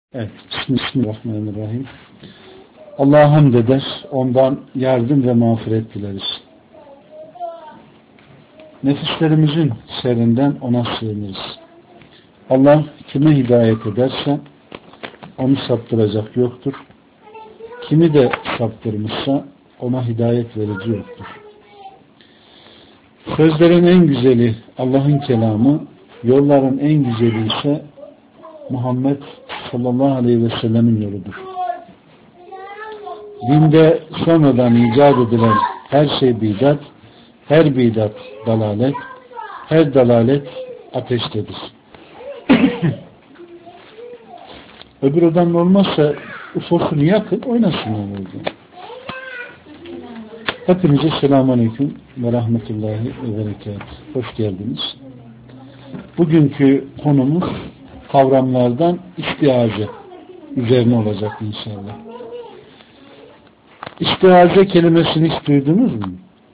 Evet, Bismillahirrahmanirrahim. Allah'a hamd eder, ondan yardım ve mağfiret dileriz. Nefislerimizin şerrinden ona sığınırız. Allah kime hidayet ederse onu saptıracak yoktur. Kimi de saptırmışsa ona hidayet verici yoktur. Sözlerin en güzeli Allah'ın kelamı, yolların en güzeli ise Muhammed sallallahu aleyhi ve sellemin yoludur. Dinde sonradan icat edilen her şey bidat, her bidat dalalet, her dalalet ateştedir. Öbür odanın olmazsa ufosunu yakın, oynasın olurdu. Hepinize selamünaleyküm ve rahmetullahi ve berekatuhu. Hoş geldiniz. Bugünkü konumuz kavramlardan istiaze üzerine olacak inşallah. İstiaze kelimesini hiç duydunuz mu?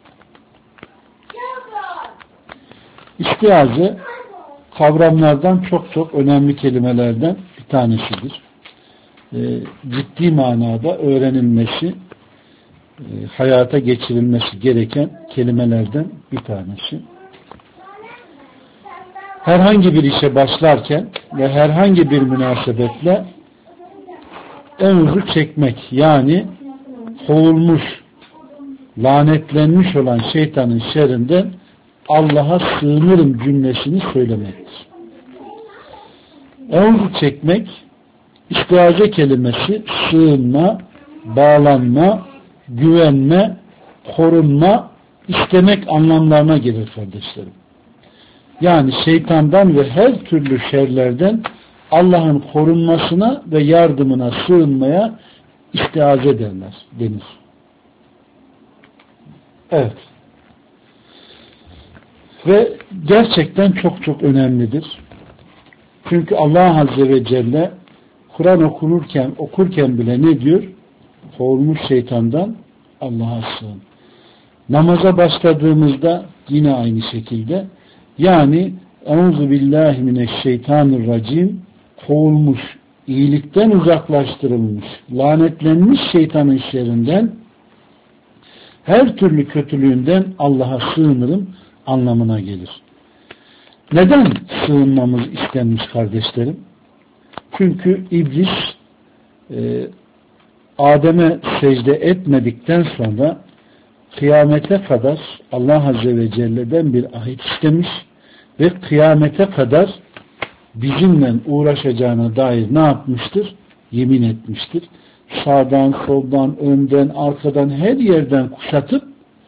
İstiaze kavramlardan çok önemli kelimelerden bir tanesidir. Ciddi manada öğrenilmesi, hayata geçirilmesi gereken kelimelerden bir tanesi. Herhangi bir işe başlarken ve herhangi bir münasebetle enzu çekmek, yani kovulmuş, lanetlenmiş olan şeytanın şerrinden Allah'a sığınırım cümlesini söylemektir. Enzu çekmek, istiaze kelimesi sığınma, bağlanma, güvenme, korunma, istemek anlamlarına gelir kardeşlerim. Yani şeytandan ve her türlü şerlerden Allah'ın korunmasına ve yardımına sığınmaya istiaze denir. Evet. Ve gerçekten çok önemlidir. Çünkü Allah Azze ve Celle Kur'an okurken bile ne diyor? Kovulmuş şeytandan Allah'a sığın. Namaza başladığımızda yine aynı şekilde, yani Euzubillahimineşşeytanirracim, kovulmuş, iyilikten uzaklaştırılmış, lanetlenmiş şeytanın şerrinden, her türlü kötülüğünden Allah'a sığınırım anlamına gelir. Neden sığınmamız istenmiş kardeşlerim? Çünkü iblis Adem'e secde etmedikten sonra kıyamete kadar Allah Azze ve Celle'den bir ahit istemiş ve kıyamete kadar bizimle uğraşacağına dair ne yapmıştır? Yemin etmiştir. Sağdan, soldan, önden, arkadan her yerden kuşatıp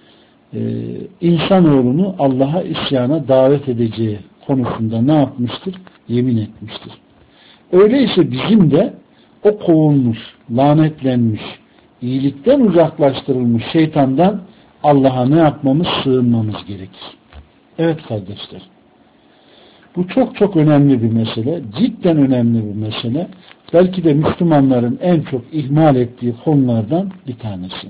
insanoğlunu Allah'a isyana davet edeceği konusunda ne yapmıştır? Yemin etmiştir. Öyleyse bizim de o kovulmuş, lanetlenmiş, iyilikten uzaklaştırılmış şeytandan Allah'a ne yapmamız? Sığınmamız gerekir. Evet kardeşler. Bu çok önemli bir mesele. Cidden önemli bir mesele. Belki de Müslümanların en çok ihmal ettiği konulardan bir tanesi.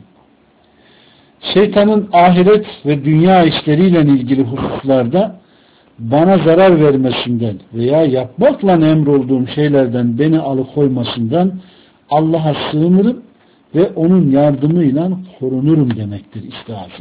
Şeytanın ahiret ve dünya işleriyle ilgili hususlarda bana zarar vermesinden veya yapmakla emrolduğum şeylerden beni alıkoymasından Allah'a sığınırım ve onun yardımıyla korunurum demektir istiaze.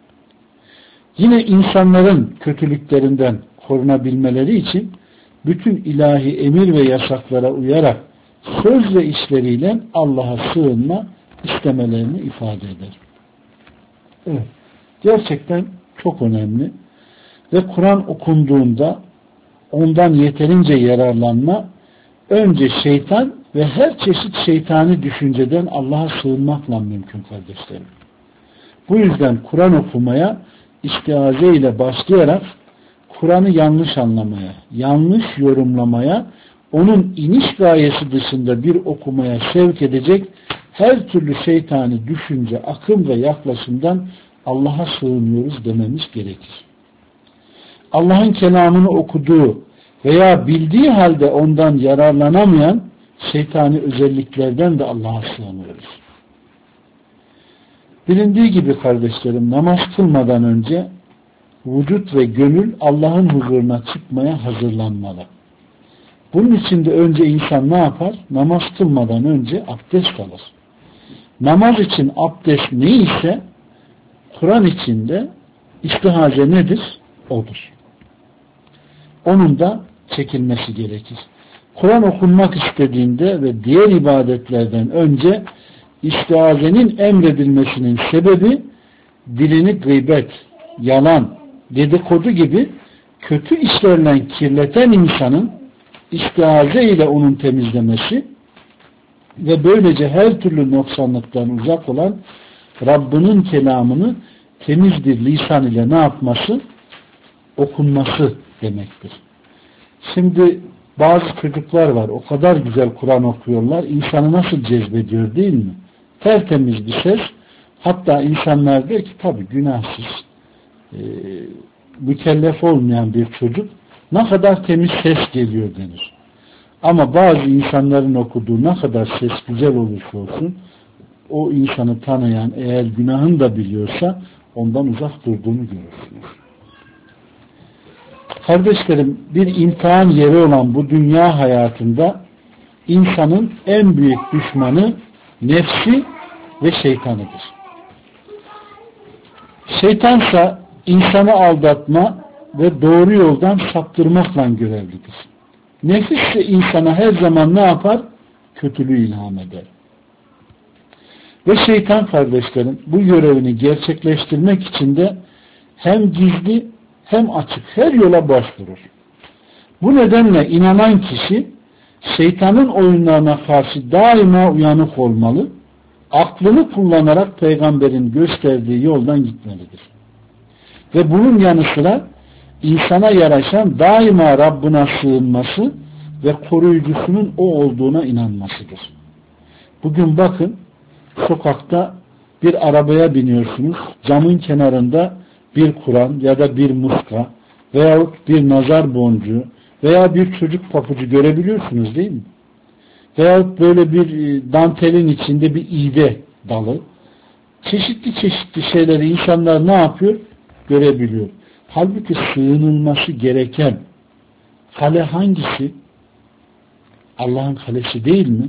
Yine insanların kötülüklerinden korunabilmeleri için bütün ilahi emir ve yasaklara uyarak söz ve işleriyle Allah'a sığınma istemelerini ifade eder. Evet. Gerçekten çok önemli ve Kur'an okunduğunda ondan yeterince yararlanma, önce şeytan ve her çeşit şeytani düşünceden Allah'a sığınmakla mümkün kardeşlerim. Bu yüzden Kur'an okumaya istiaze ile başlayarak Kur'an'ı yanlış anlamaya, yanlış yorumlamaya, onun iniş gayesi dışında bir okumaya sevk edecek her türlü şeytani düşünce, akım ve yaklaşımdan Allah'a sığınıyoruz dememiz gerekir. Allah'ın kelamını okuduğu veya bildiği halde ondan yararlanamayan şeytani özelliklerden de Allah'a sığınıyoruz. Bilindiği gibi kardeşlerim, namaz kılmadan önce vücut ve gönül Allah'ın huzuruna çıkmaya hazırlanmalı. Bunun için de önce insan ne yapar? Namaz kılmadan önce abdest alır. Namaz için abdest neyse Kur'an içinde istihaze nedir? Odur. Onun da çekilmesi gerekir. Kur'an okunmak istediğinde ve diğer ibadetlerden önce istihazenin emredilmesinin sebebi dilini gıybet, yalan, dedikodu gibi kötü işlerle kirleten insanın istihaze ile onun temizlemesi ve böylece her türlü noksanlıktan uzak olan Rabbinin kelamını temiz bir lisan ile ne yapması? Okunması demektir. Şimdi bazı çocuklar var, o kadar güzel Kur'an okuyorlar, insanı nasıl cezbediyor değil mi? Tertemiz bir ses, hatta insanlar diyor ki tabii günahsız, mükellef olmayan bir çocuk ne kadar temiz ses geliyor denir. Ama bazı insanların okuduğu ne kadar ses güzel olursa olsun, o insanı tanıyan eğer günahını da biliyorsa ondan uzak durduğunu görürsünüz. Kardeşlerim, bir imtihan yeri olan bu dünya hayatında insanın en büyük düşmanı nefsi ve şeytanıdır. Şeytansa insanı aldatma ve doğru yoldan saptırmakla görevlidir. Nefis ise insana her zaman ne yapar? Kötülüğü ilham eder. Ve şeytan kardeşlerim bu görevini gerçekleştirmek için de hem gizli hem açık her yola başvurur. Bu nedenle inanan kişi şeytanın oyunlarına karşı daima uyanık olmalı, aklını kullanarak peygamberin gösterdiği yoldan gitmelidir. Ve bunun yanı sıra insana yaraşan daima Rabbına sığınması ve koruyucusunun o olduğuna inanmasıdır. Bugün bakın, sokakta bir arabaya biniyorsunuz, camın kenarında bir Kur'an ya da bir muska veyahut bir nazar boncuğu veya bir çocuk papucu görebiliyorsunuz değil mi? Veyahut böyle bir dantelin içinde bir iğde dalı. Çeşitli çeşitli şeyleri insanlar ne yapıyor? Görebiliyor. Halbuki sığınılması gereken kale hangisi? Allah'ın kalesi değil mi?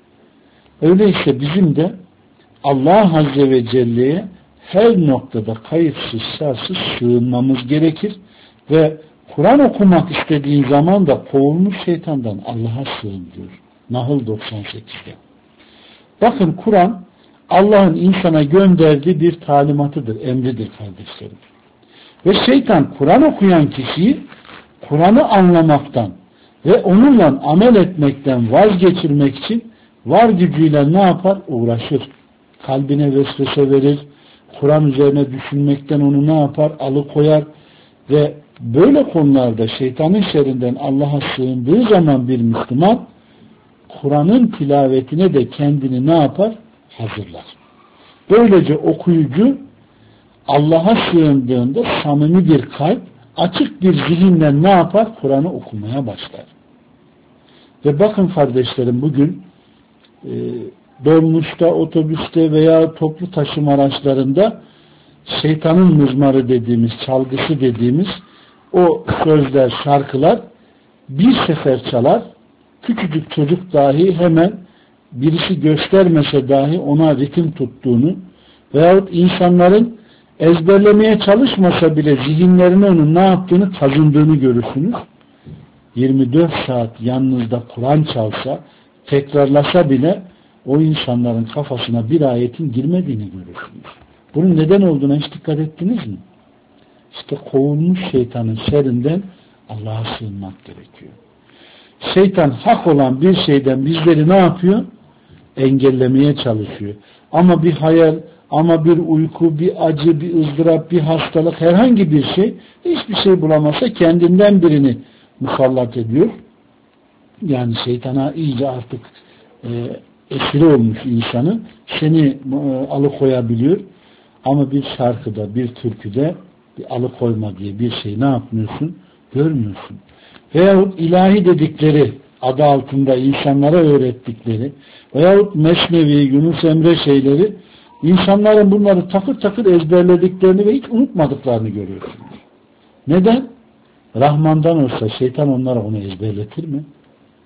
Öyleyse bizim de Allah Azze ve Celle'ye her noktada kayıtsız şartsız sığınmamız gerekir ve Kur'an okumak istediğin zaman da kovulmuş şeytandan Allah'a sığın diyor. Nahl 98'de. Bakın Kur'an Allah'ın insana gönderdiği bir talimatıdır, emridir kardeşlerim. Ve şeytan Kur'an okuyan kişiyi Kur'an'ı anlamaktan ve onunla amel etmekten vazgeçirmek için var gücüyle ne yapar? Uğraşır. Kalbine vesvese verir. Kur'an üzerine düşünmekten onu ne yapar? Alıkoyar. Ve böyle konularda şeytanın şerrinden Allah'a sığındığı zaman bir Müslüman Kur'an'ın tilavetine de kendini ne yapar? Hazırlar. Böylece okuyucu Allah'a sığındığında samimi bir kalp, açık bir zihinle ne yapar? Kur'an'ı okumaya başlar. Ve bakın kardeşlerim bugün dolmuşta, otobüste veya toplu taşıma araçlarında şeytanın mızmarı dediğimiz, çalgısı dediğimiz o sözler, şarkılar bir sefer çalar, küçücük çocuk dahi hemen birisi göstermese dahi ona ritim tuttuğunu veyahut insanların ezberlemeye çalışmasa bile zihinlerine onun ne yaptığını kazındığını görürsünüz. 24 saat yanınızda Kur'an çalsa, tekrarlasa bile o insanların kafasına bir ayetin girmediğini görürsünüz. Bunun neden olduğuna hiç dikkat ettiniz mi? İşte kovulmuş şeytanın şerrinden Allah'a sığınmak gerekiyor. Şeytan hak olan bir şeyden bizleri ne yapıyor? Engellemeye çalışıyor. Ama bir hayal, ama bir uyku, bir acı, bir ızdırap, bir hastalık, herhangi bir şey, hiçbir şey bulamazsa kendinden birini musallat ediyor. Yani şeytana iyice artık esiri olmuş insanı seni alıkoyabiliyor. Ama bir şarkıda, bir türküde bir alıkoyma diye bir şey ne yapmıyorsun? Görmüyorsun. Veyahut ilahi dedikleri adı altında insanlara öğrettikleri veyahut Mesnevi, Yunus Emre şeyleri insanların bunları takır takır ezberlediklerini ve hiç unutmadıklarını görüyorsunuz. Neden? Rahman'dan olsa şeytan onlara onu ezberletir mi?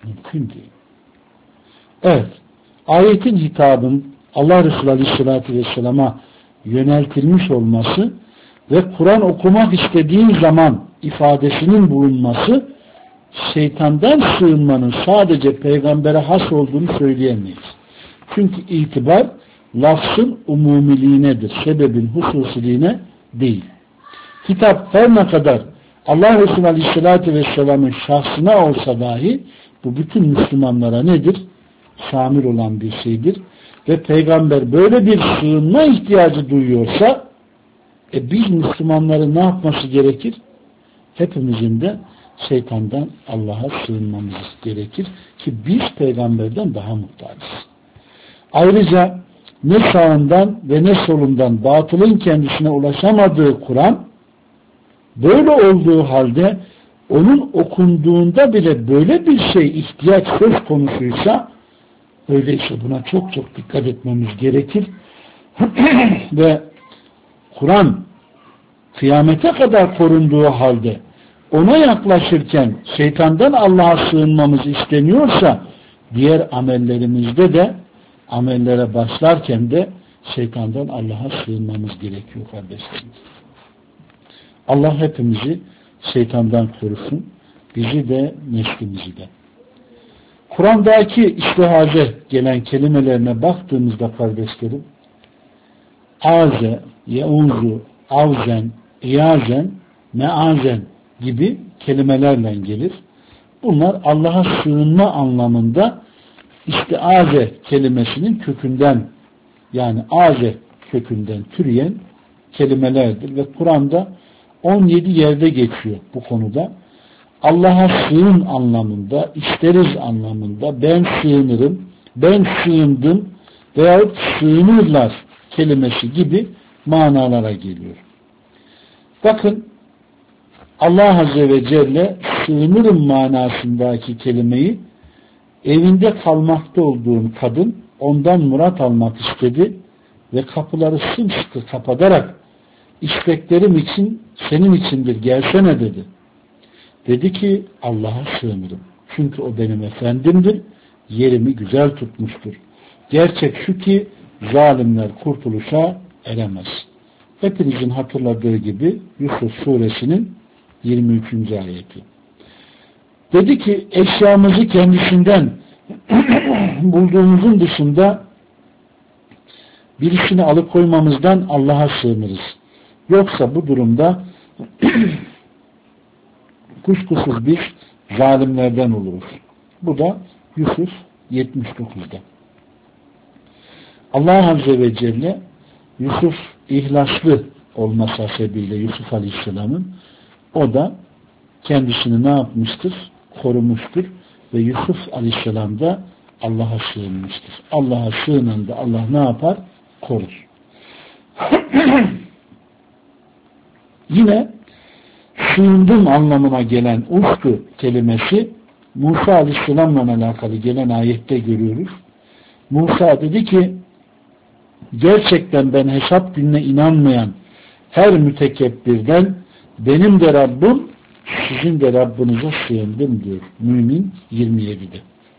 Mümkün değil. Evet. Ayetin hitabın Allah Resulü Aleyhisselatü Vesselam'a yöneltilmiş olması ve Kur'an okumak istediğin zaman ifadesinin bulunması şeytandan sığınmanın sadece peygambere has olduğunu söyleyemeyiz. Çünkü itibar lafzın umumiliğinedir. Sebebin hususiliğine değil. Hitap her ne kadar Allah Resulü Aleyhisselatü Vesselam'ın şahsına olsa dahi bu bütün Müslümanlara nedir? Şamil olan bir şeydir. Ve peygamber böyle bir sığınma ihtiyacı duyuyorsa biz Müslümanların ne yapması gerekir? Hepimizin de şeytandan Allah'a sığınmamız gerekir ki biz peygamberden daha muhtacız. Ayrıca ne sağından ve ne solundan batılın kendisine ulaşamadığı Kur'an böyle olduğu halde onun okunduğunda bile böyle bir ihtiyaç söz konusuysa öyleyse buna çok çok dikkat etmemiz gerekir. Ve Kur'an kıyamete kadar korunduğu halde ona yaklaşırken şeytandan Allah'a sığınmamız isteniyorsa diğer amellerimizde de amellere başlarken de şeytandan Allah'a sığınmamız gerekiyor kardeşlerim. Allah hepimizi şeytandan korusun. Bizi de neslimizi de. Kur'an'daki istihaze gelen kelimelerine baktığımızda kardeşlerim aze, yeunzu, avzen, iyazen, meazen gibi kelimelerle gelir. Bunlar Allah'a sığınma anlamında istiaze kelimesinin kökünden yani aze kökünden türeyen kelimelerdir ve Kur'an'da 17 yerde geçiyor bu konuda. Allah'a sığın anlamında, isteriz anlamında, ben sığınırım, ben sığındım veyahut sığınırlar kelimesi gibi manalara geliyor. Bakın Allah Azze ve Celle sığınırım manasındaki kelimeyi evinde kalmakta olduğun kadın ondan murat almak istedi ve kapıları sımsıkı kapatarak isteklerim için senin içindir gelsene dedi. Dedi ki Allah'a sığınırım. Çünkü o benim efendimdir. Yerimi güzel tutmuştur. Gerçek şu ki zalimler kurtuluşa eremez. Hepinizin hatırladığı gibi Yusuf suresinin 23. ayeti. Dedi ki eşyamızı kendisinden bulduğumuzun dışında birisini alıkoymamızdan Allah'a sığınırız. Yoksa bu durumda kuşkusuz biz zalimlerden oluruz. Bu da Yusuf 79'da. Allah Azze ve Celle Yusuf ihlaslı olması hasebiyle Yusuf Aleyhisselam'ın o da kendisini ne yapmıştır? Korumuştur. Ve Yusuf Aleyhisselam da Allah'a sığınmıştır. Allah'a sığınan da Allah ne yapar? Korur. Yine sığındım anlamına gelen ufku kelimesi Musa Aleyhisselam'la alakalı gelen ayette görüyoruz. Musa dedi ki gerçekten ben hesap gününe inanmayan her mütekebbirden benim de Rabbim sizin de Rabbinize sığındım diyor. Mümin 27'de.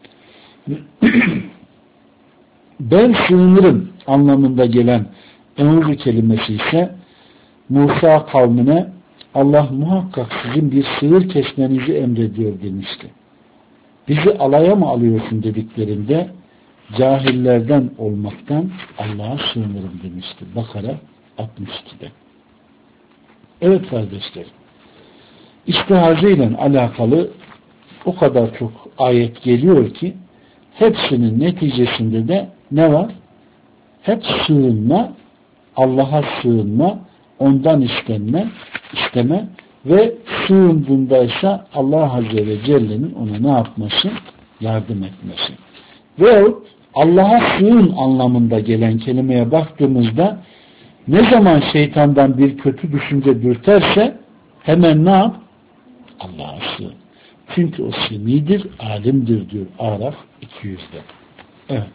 Ben sığınırım anlamında gelen Eûzu kelimesi ise Musa kavmine Allah muhakkak sizin bir sığır kesmenizi emrediyor demişti. Bizi alaya mı alıyorsun dediklerinde cahillerden olmaktan Allah'a sığınırım demişti. Bakara 62'de. Evet kardeşlerim. İstihaze ile alakalı o kadar çok ayet geliyor ki hepsinin neticesinde de ne var? Hep sığınma, Allah'a sığınma, ondan isteme ve sığındığındaysa Allah Azze ve Celle'nin ona ne yapması? Yardım etmesi. Veyahut Allah'a sığın anlamında gelen kelimeye baktığımızda ne zaman şeytandan bir kötü düşünce dürterse hemen ne yap? Allah'a sığın. Çünkü o semidir, alimdir diyor Araf 200'de. Evet.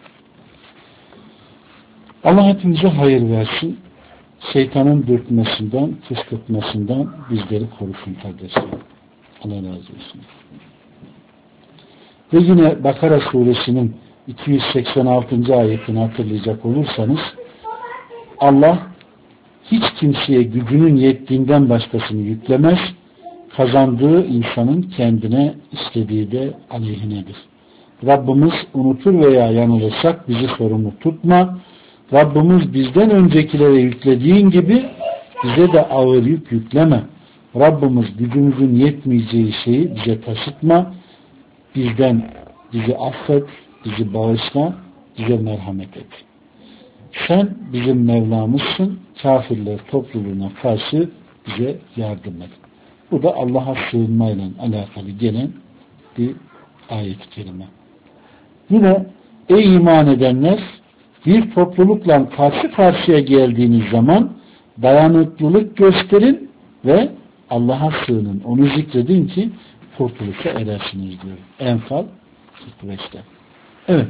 Allah hepimize hayır versin. Şeytanın dürtmesinden, kışkırtmasından bizleri korusun kardeşlerim. Allah razı olsun. Ve yine Bakara suresinin 286. ayetini hatırlayacak olursanız Allah hiç kimseye gücünün yettiğinden başkasını yüklemez. Kazandığı insanın kendine istediği de aleyhinedir. Rabbimiz unutur veya yanılırsak bizi sorumlu tutma. Rabbimiz bizden öncekilere yüklediğin gibi bize de ağır yük yükleme. Rabbimiz gücümüzün yetmeyeceği şeyi bize taşıtma. Bizi affet, bizi bağışla, bize merhamet et. Sen bizim Mevlamızsın, kafirler topluluğuna karşı bize yardım et. Bu da Allah'a sığınmayla alakalı gelen bir ayet-i kerime. Yine ey iman edenler, bir toplulukla karşı karşıya geldiğiniz zaman dayanıklılık gösterin ve Allah'a sığının. Onu zikredin ki kurtuluşa erersiniz diyor. Enfal 45'te. Evet.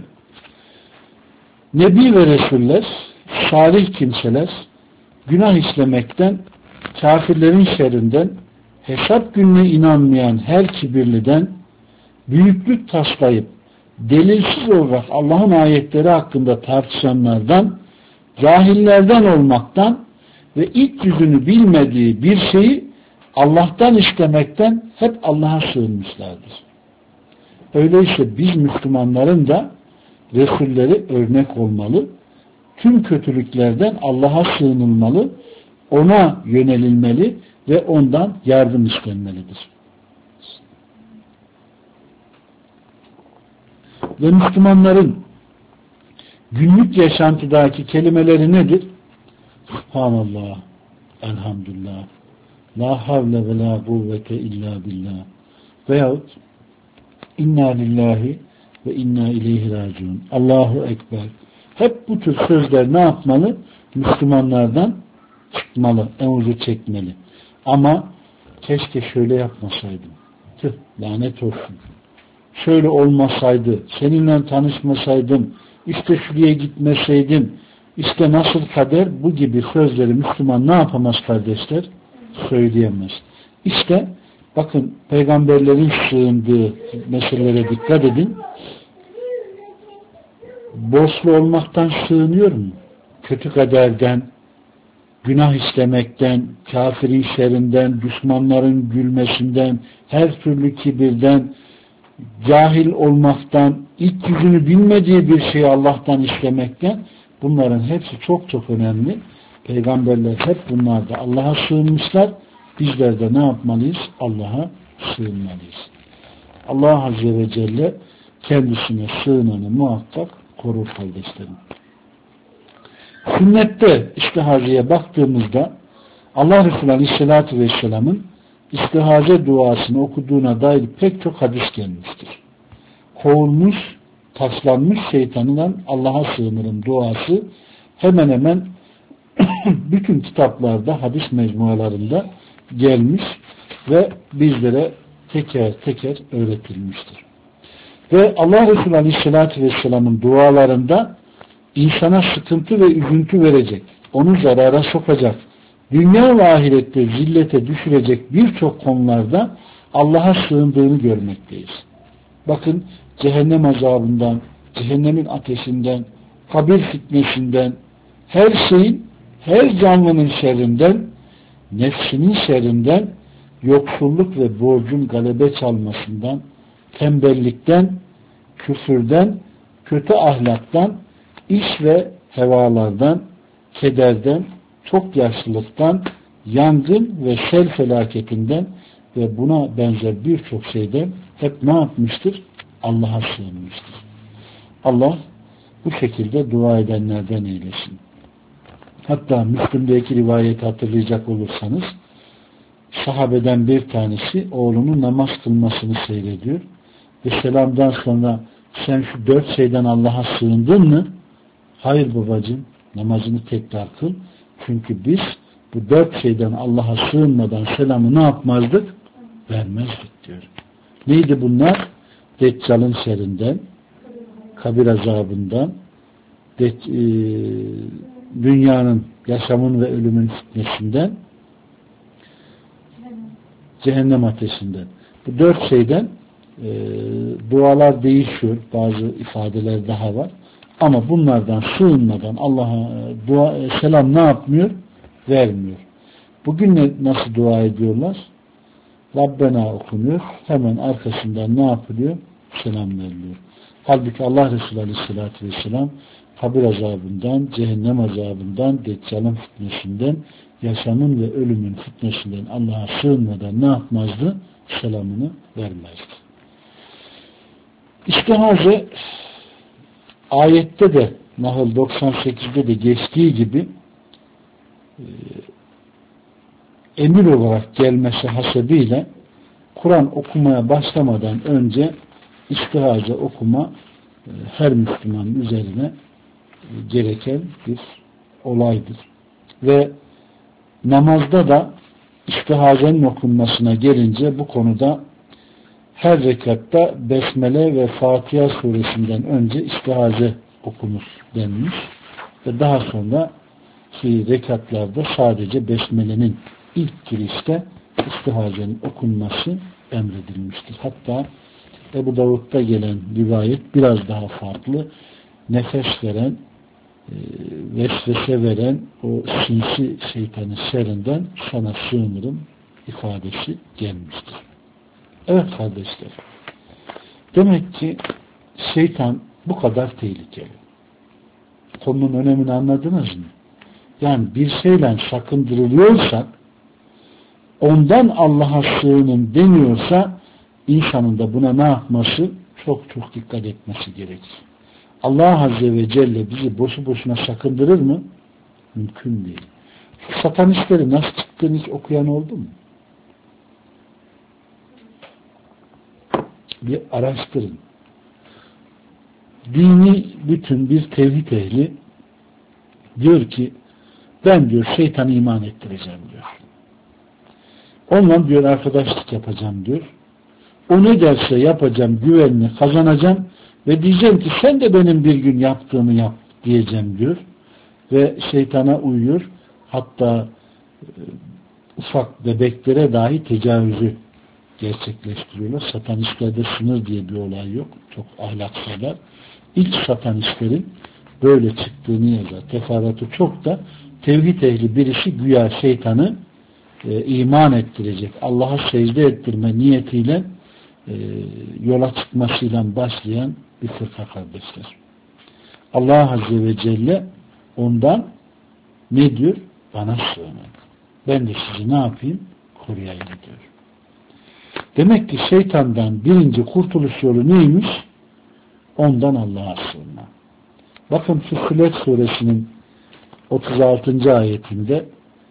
Nebi ve Resuller, salih kimseler günah işlemekten, kafirlerin şerrinden, hesap gününe inanmayan her kibirliden, büyüklük taslayıp delilsiz olarak Allah'ın ayetleri hakkında tartışanlardan, cahillerden olmaktan ve ilk yüzünü bilmediği bir şeyi Allah'tan istemekten hep Allah'a sığınmışlardır. Öyleyse biz Müslümanların da Resulleri örnek olmalı, tüm kötülüklerden Allah'a sığınılmalı, ona yönelilmeli ve ondan yardım istenmelidir. Ve Müslümanların günlük yaşantıdaki kelimeleri nedir? Subhanallah, elhamdülillah, la havle ve la kuvvete illa billah veyahut inna lillahi ve inna ileyhi raciun, Allahu Ekber. Hep bu tür sözler ne yapmalı? Müslümanlardan çıkmalı, emuzu çekmeli. Ama keşke şöyle yapmasaydım. Tüh, lanet olsun. Şöyle olmasaydı, seninle tanışmasaydım, işte şuraya gitmeseydim, işte nasıl kader, bu gibi sözleri Müslüman ne yapamaz kardeşler? Söyleyemez. İşte bakın peygamberlerin sığındığı meselelere dikkat edin. Borçlu olmaktan sığınıyor mu? Kötü kaderden, günah işlemekten, kafirin şerrinden, düşmanların gülmesinden, her türlü kibirden, cahil olmaktan, ilk yüzünü bilmediği bir şeyi Allah'tan istemekten, bunların hepsi çok çok önemli. Peygamberler hep bunlarda Allah'a sığınmışlar. Bizler de ne yapmalıyız? Allah'a sığınmalıyız. Allah Azze ve Celle kendisine sığınanı muhakkak korur kardeşlerim. Sünnette istihazeye baktığımızda Allah Resulü Aleyhisselatü Vesselam'ın istihaze duasını okuduğuna dair pek çok hadis gelmiştir. Kovulmuş, taşlanmış şeytanından Allah'a sığınırım duası hemen hemen bütün kitaplarda, hadis mecmualarında gelmiş ve bizlere teker teker öğretilmiştir. Ve Allah Resulü Aleyhisselatü Vesselam'ın dualarında insana sıkıntı ve üzüntü verecek, onu zarara sokacak, dünya ve ahirette zillete düşürecek birçok konularda Allah'a sığındığını görmekteyiz. Bakın cehennem azabından, cehennemin ateşinden, kabir fitnesinden, her şeyin, her canlının şerrinden, nefsinin şerrinden, yoksulluk ve borcun galebe çalmasından, tembellikten, küfürden, kötü ahlaktan, iş ve hevalardan, kederden, çok yaşlılıktan, yangın ve sel felaketinden ve buna benzer birçok şeyden hep ne yapmıştır? Allah'a sığınmıştır. Allah bu şekilde dua edenlerden eylesin. Hatta Müslüm'deki rivayeti hatırlayacak olursanız sahabeden bir tanesi oğlunun namaz kılmasını seyrediyor ve selamdan sonra sen şu 4 şeyden Allah'a sığındın mı? Hayır babacığım, namazını tekrar kıl. Çünkü biz bu 4 şeyden Allah'a sığınmadan selamı ne yapmazdık? Vermezdik diyor. Neydi bunlar? Deccal'ın şerrinden, kabir azabından, dünyanın, yaşamın ve ölümün fitnesinden, cehennem ateşinden. Bu 4 şeyden dualar değişiyor. Bazı ifadeler daha var. Ama bunlardan sığınmadan Allah'a selam ne yapmıyor? Vermiyor. Bugün nasıl dua ediyorlar? Rabbena okunuyor. Hemen arkasından ne yapılıyor? Selam veriliyor. Halbuki Allah Resulü Aleyhisselatü Vesselam kabir azabından, cehennem azabından, deccalın fitnesinden, yaşamın ve ölümün fitnesinden Allah'a sığınmadan ne yapmazdı? Selamını vermezdi. İstihaze ayette de Nahl 98'de de geçtiği gibi emir olarak gelmesi hasebiyle Kur'an okumaya başlamadan önce istihaze okuma her Müslümanın üzerine gereken bir olaydır. Ve namazda da istihazenin okunmasına gelince bu konuda her rekatta Besmele ve Fatiha suresinden önce istihaze okunur denmiş. Ve daha sonra ki rekatlarda sadece Besmele'nin ilk girişte istihazenin okunması emredilmiştir. Hatta Ebu Davud'da gelen rivayet biraz daha farklı. Nefes veren, vesvese veren o sinsi şeytanın şerrinden sana sığınırım ifadesi gelmiştir. Evet kardeşler. Demek ki şeytan bu kadar tehlikeli. Konunun önemini anladınız mı? Yani bir şeyle sakındırılıyorsak, ondan Allah'a sığının deniyorsa, insanın da buna ne yapması? Çok çok dikkat etmesi gerekir. Allah Azze ve Celle bizi boşu boşuna sakındırır mı? Mümkün değil. Şu satanistleri nasıl çıktığını hiç okuyan oldu mu? Bir araştırın. Dini bütün bir tevhid ehli diyor ki ben diyor şeytanı iman ettireceğim diyor. Onunla diyor arkadaşlık yapacağım diyor. O ne derse yapacağım, güvenini kazanacağım ve diyeceğim ki sen de benim bir gün yaptığımı yap diyeceğim diyor. Ve şeytana uyuyor. Hatta ufak bebeklere dahi tecavüzü gerçekleştiriyorlar. Satanistlerde sınır diye bir olay yok. Çok ahlaksızlar. İlk satanistlerin böyle çıktığını yazar. Teferruatı çok da tevhid ehli birisi güya şeytanı iman ettirecek. Allah'a secde ettirme niyetiyle yola çıkmasıyla başlayan bir fırka kardeşler. Allah Azze ve Celle ondan ne diyor? Bana sığının. Ben de sizi ne yapayım? Koruyayım diyor. Demek ki şeytandan birinci kurtuluş yolu neymiş? Ondan Allah'a sığınma. Bakın Fussilet suresinin 36. ayetinde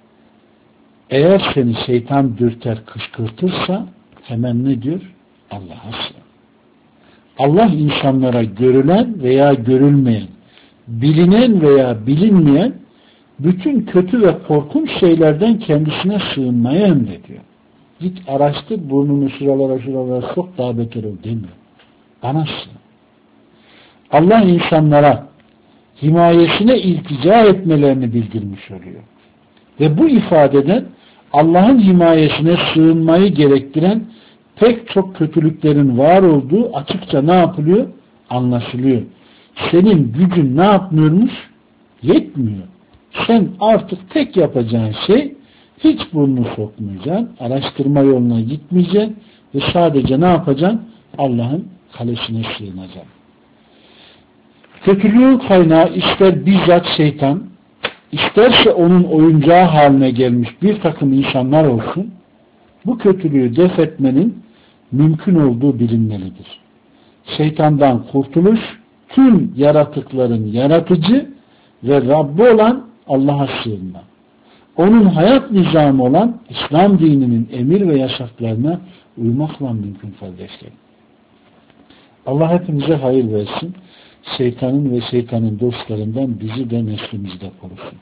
eğer seni şeytan dürter kışkırtırsa hemen ne diyor? Allah'a sığın. Allah insanlara görülen veya görülmeyen, bilinen veya bilinmeyen bütün kötü ve korkunç şeylerden kendisine sığınmaya emrediyor. Git araştır, burnunu şuralara sok, daha beter ol demiyor. Bana sığın. Allah insanlara himayesine iltica etmelerini bildirmiş oluyor. Ve bu ifadeden Allah'ın himayesine sığınmayı gerektiren pek çok kötülüklerin var olduğu açıkça ne yapılıyor? Anlaşılıyor. Senin gücün ne yapmıyormuş? Yetmiyor. Sen artık tek yapacağın şey hiç burnunu sokmayacaksın, araştırma yoluna gitmeyeceksin ve sadece ne yapacaksın? Allah'ın kalesine sığınacaksın. Kötülüğün kaynağı ister bizzat şeytan, isterse onun oyuncağı haline gelmiş bir takım insanlar olsun, bu kötülüğü def etmenin mümkün olduğu bilinmelidir. Şeytandan kurtuluş, tüm yaratıkların yaratıcı ve Rabbi olan Allah'a sığınma. Onun hayat nizamı olan İslam dininin emir ve yasaklarına uymakla mümkün kardeşlerim. Allah hepimize hayır versin. Şeytanın ve şeytanın dostlarından bizi de neslimizi de korusun.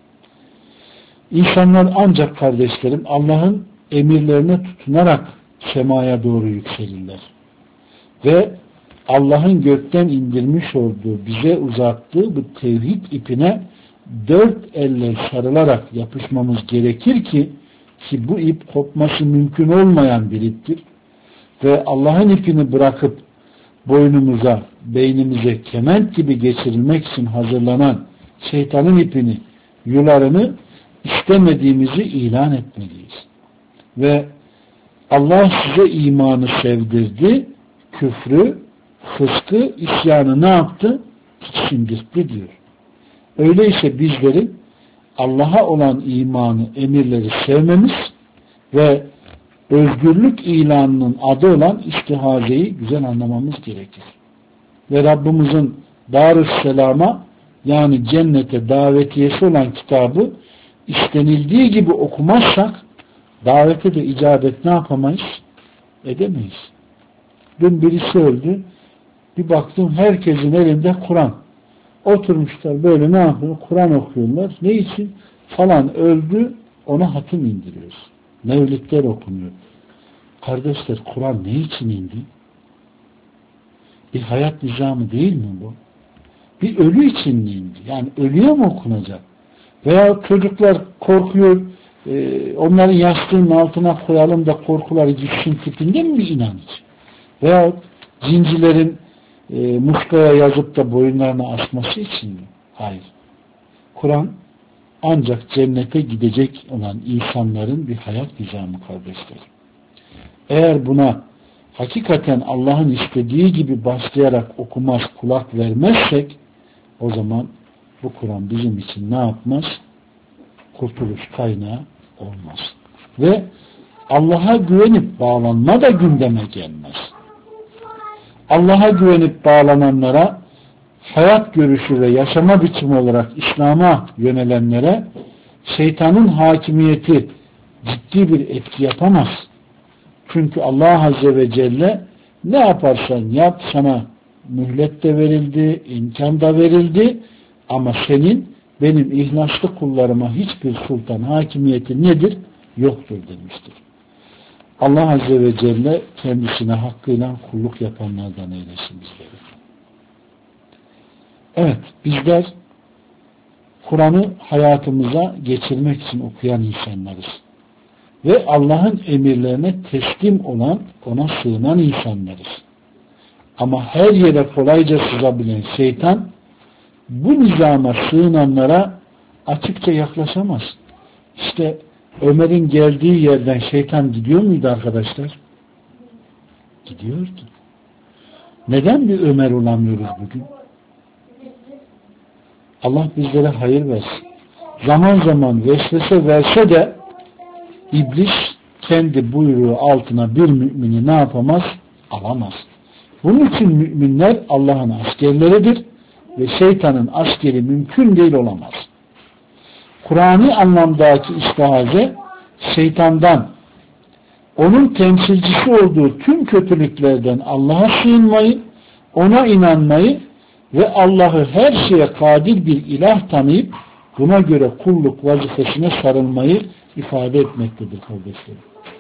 İnsanlar ancak kardeşlerim Allah'ın emirlerine tutunarak semaya doğru yükselirler. Ve Allah'ın gökten indirmiş olduğu, bize uzattığı bu tevhid ipine dört elle sarılarak yapışmamız gerekir ki bu ip kopması mümkün olmayan bir iptir. ve Allah'ın ipini bırakıp boynumuza, beynimize kement gibi geçirilmek için hazırlanan şeytanın ipini, yularını istemediğimizi ilan etmeliyiz. Ve Allah size imanı sevdirdi, küfrü, fıskı, isyanı ne yaptı? Tiksindirtti diyor. Öyleyse bizlerin Allah'a olan imanı, emirleri sevmemiz ve özgürlük ilanının adı olan istihazeyi güzel anlamamız gerekir. Ve Rabbimizin Darüsselam'a yani cennete davetiyesi olan kitabı istenildiği gibi okumazsak davete de icabet ne yapamayız? Edemeyiz. Dün birisi öldü. Bir baktım herkesin elinde Kur'an. Oturmuşlar böyle ne yapıyor? Kur'an okuyorlar. Ne için? Falan öldü. Ona hatim indiriyoruz. Mevlidler okunuyor. Kardeşler Kur'an ne için indi? Bir hayat nizamı değil mi bu? Bir ölü için mi indi? Yani ölüye mi okunacak? Veya çocuklar korkuyor, onların yastığının altına koyalım da korkuları gitsin tipinde mi bir inanç? Veya cincilerin muskaya yazıp da boyunlarına asması için mi? Hayır. Kur'an ancak cennete gidecek olan insanların bir hayat nizamı kardeşler. Eğer buna hakikaten Allah'ın istediği gibi başlayarak okumaz, kulak vermezsek o zaman bu Kur'an bizim için ne yapmaz? Kurtuluş kaynağı olmaz. Ve Allah'a güvenip bağlanma da gündeme gelmez. Allah'a güvenip bağlananlara, hayat görüşü ve yaşama biçimi olarak İslam'a yönelenlere şeytanın hakimiyeti ciddi bir etki yapamaz. Çünkü Allah Azze ve Celle ne yaparsan yap sana mühlet de verildi, imkan da verildi ama senin benim ihlaslı kullarıma hiçbir sultan hakimiyeti nedir? Yoktur demiştir. Allah Azze ve Celle kendisine hakkıyla kulluk yapanlardan eylesin bizleri. Evet, bizler Kur'an'ı hayatımıza geçirmek için okuyan insanlarız. Ve Allah'ın emirlerine teslim olan, ona sığınan insanlarız. Ama her yere kolayca sızabilen şeytan, bu nizama sığınanlara açıkça yaklaşamaz. İşte Ömer'in geldiği yerden şeytan gidiyor muydu arkadaşlar? Gidiyordu. Neden bir Ömer olamıyoruz bugün? Allah bizlere hayır versin. Zaman zaman vesvese verse de İblis kendi buyruğu altına bir mümini ne yapamaz? Alamaz. Bunun için müminler Allah'ın askerleridir ve şeytanın askeri mümkün değil olamaz. Kur'an'ı anlamdaki istihaze şeytandan, onun temsilcisi olduğu tüm kötülüklerden Allah'a sığınmayı, ona inanmayı ve Allah'ı her şeye kadir bir ilah tanıyıp buna göre kulluk vazifesine sarılmayı ifade etmektedir kardeşlerim.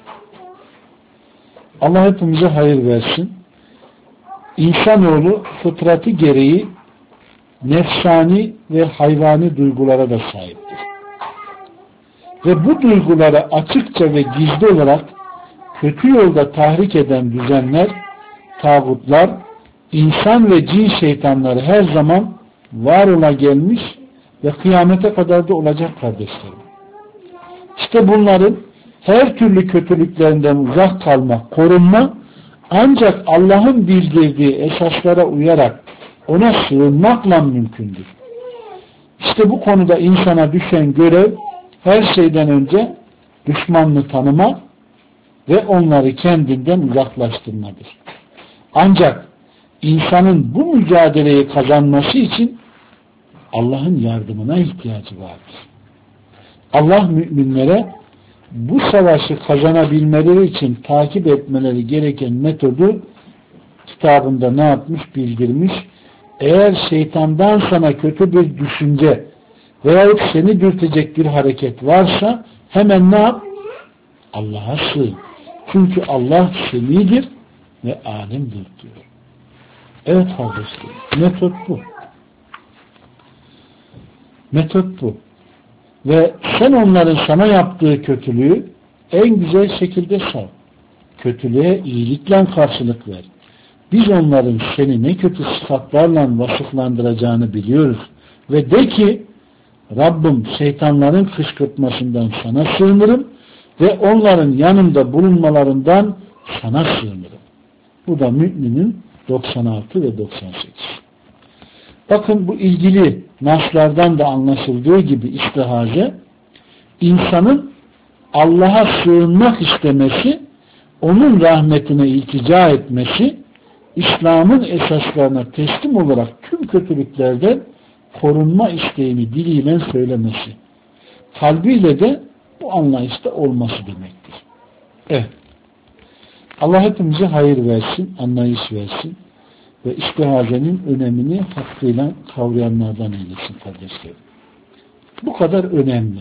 Allah hepimize hayır versin. İnsanoğlu fıtratı gereği nefsani ve hayvani duygulara da sahiptir. Ve bu duyguları açıkça ve gizli olarak kötü yolda tahrik eden düzenler, tağutlar, insan ve cin şeytanları her zaman var ola gelmiş ve kıyamete kadar da olacak kardeşlerim. İşte bunların her türlü kötülüklerinden uzak kalmak, korunma ancak Allah'ın bildirdiği esaslara uyarak ona sığınmakla mümkündür. İşte bu konuda insana düşen görev her şeyden önce düşmanını tanıma ve onları kendinden uzaklaştırmadır. Ancak insanın bu mücadeleyi kazanması için Allah'ın yardımına ihtiyacı vardır. Allah müminlere bu savaşı kazanabilmeleri için takip etmeleri gereken metodu kitabında ne yapmış? Bildirmiş. Eğer şeytandan sana kötü bir düşünce veyahut seni dürtecek bir hareket varsa hemen ne yap? Allah'a sığın. Çünkü Allah semidir ve alimdir diyor. Evet kardeşlerim. Metot bu. Metot bu. Ve sen onların sana yaptığı kötülüğü en güzel şekilde sav. kötülüğe iyilikle karşılık ver. Biz onların seni ne kötü sıfatlarla vasıflandıracağını biliyoruz. Ve de ki Rabbim şeytanların kışkırtmasından sana sığınırım ve onların yanında bulunmalarından sana sığınırım. Bu da Mü'min'in 96 ve 98. Bakın bu ilgili naslardan da anlaşıldığı gibi istihaze, insanın Allah'a sığınmak istemesi, onun rahmetine iltica etmesi, İslam'ın esaslarına teslim olarak tüm kötülüklerden korunma isteğini diliyle söylemesi, kalbiyle de bu anlayışta olması demektir. Evet. Allah hepimize hayır versin, anlayış versin ve istihazenin önemini hakkıyla kavrayanlardan eylesin kardeşlerim. Bu kadar önemli.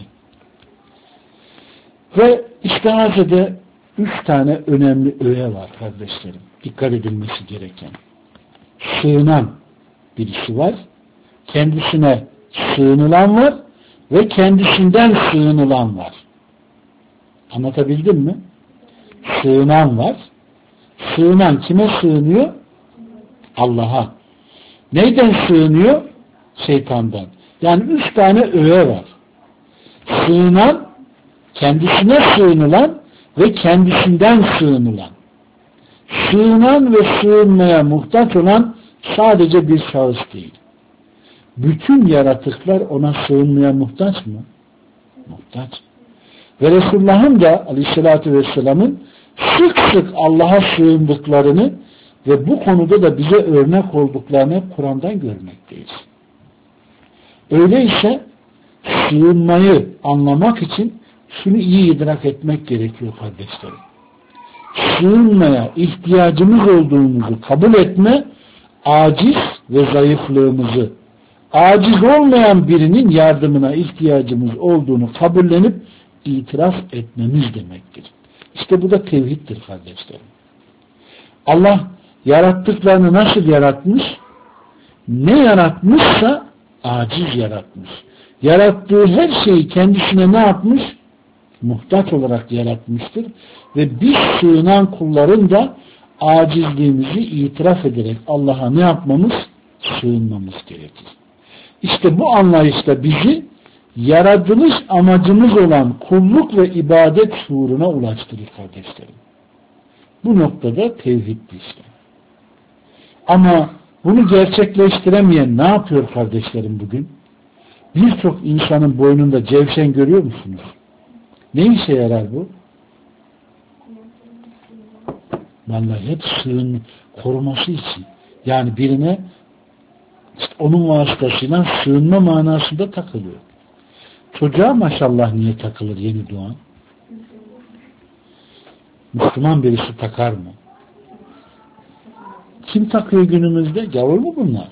Ve istihazede 3 tane önemli öğe var kardeşlerim. Dikkat edilmesi gereken. Sığınan birisi var, kendisine sığınılan var ve kendisinden sığınılan var. Anlatabildim mi? Sığınan var. Sığınan kime sığınıyor? Allah'a. Neyden sığınıyor? Şeytandan. Yani 3 tane öğe var. Sığınan, kendisine sığınılan ve kendisinden sığınılan. Sığınan ve sığınmaya muhtaç olan sadece bir şahıs değil. Bütün yaratıklar ona sığınmaya muhtaç mı? Muhtaç. Ve Resulullah'ın da aleyhissalatü vesselamın sık sık Allah'a sığındıklarını ve bu konuda da bize örnek olduklarını Kur'an'dan görmekteyiz. Öyleyse sığınmayı anlamak için şunu iyi idrak etmek gerekiyor kardeşlerim. Sığınmaya ihtiyacımız olduğumuzu kabul etme, aciz ve zayıflığımızı, aciz olmayan birinin yardımına ihtiyacımız olduğunu kabullenip itiraf etmemiz demektir. İşte bu da tevhiddir kardeşlerim. Allah yarattıklarını nasıl yaratmış? Ne yaratmışsa aciz yaratmış. Yarattığı her şeyi kendisine ne yapmış? Muhtaç olarak yaratmıştır. Ve biz sığınan kulların da acizliğimizi itiraf ederek Allah'a ne yapmamız? Sığınmamız gerekir. İşte bu anlayışla bizi yaratılış amacımız olan kulluk ve ibadet şuuruna ulaştırır kardeşlerim. Bu noktada tevhiddir işte. Ama bunu gerçekleştiremeyen ne yapıyor kardeşlerim bugün? Birçok insanın boynunda cevşen görüyor musunuz? Ne işe yarar bu? Vallahi hep sığın koruması için. Yani birine işte onun vasıtasıyla sığınma manasında takılıyor. Çocuğa maşallah niye takılır yeni doğan? Müslüman birisi takar mı? Kim takıyor günümüzde? Gavur mu bunlar?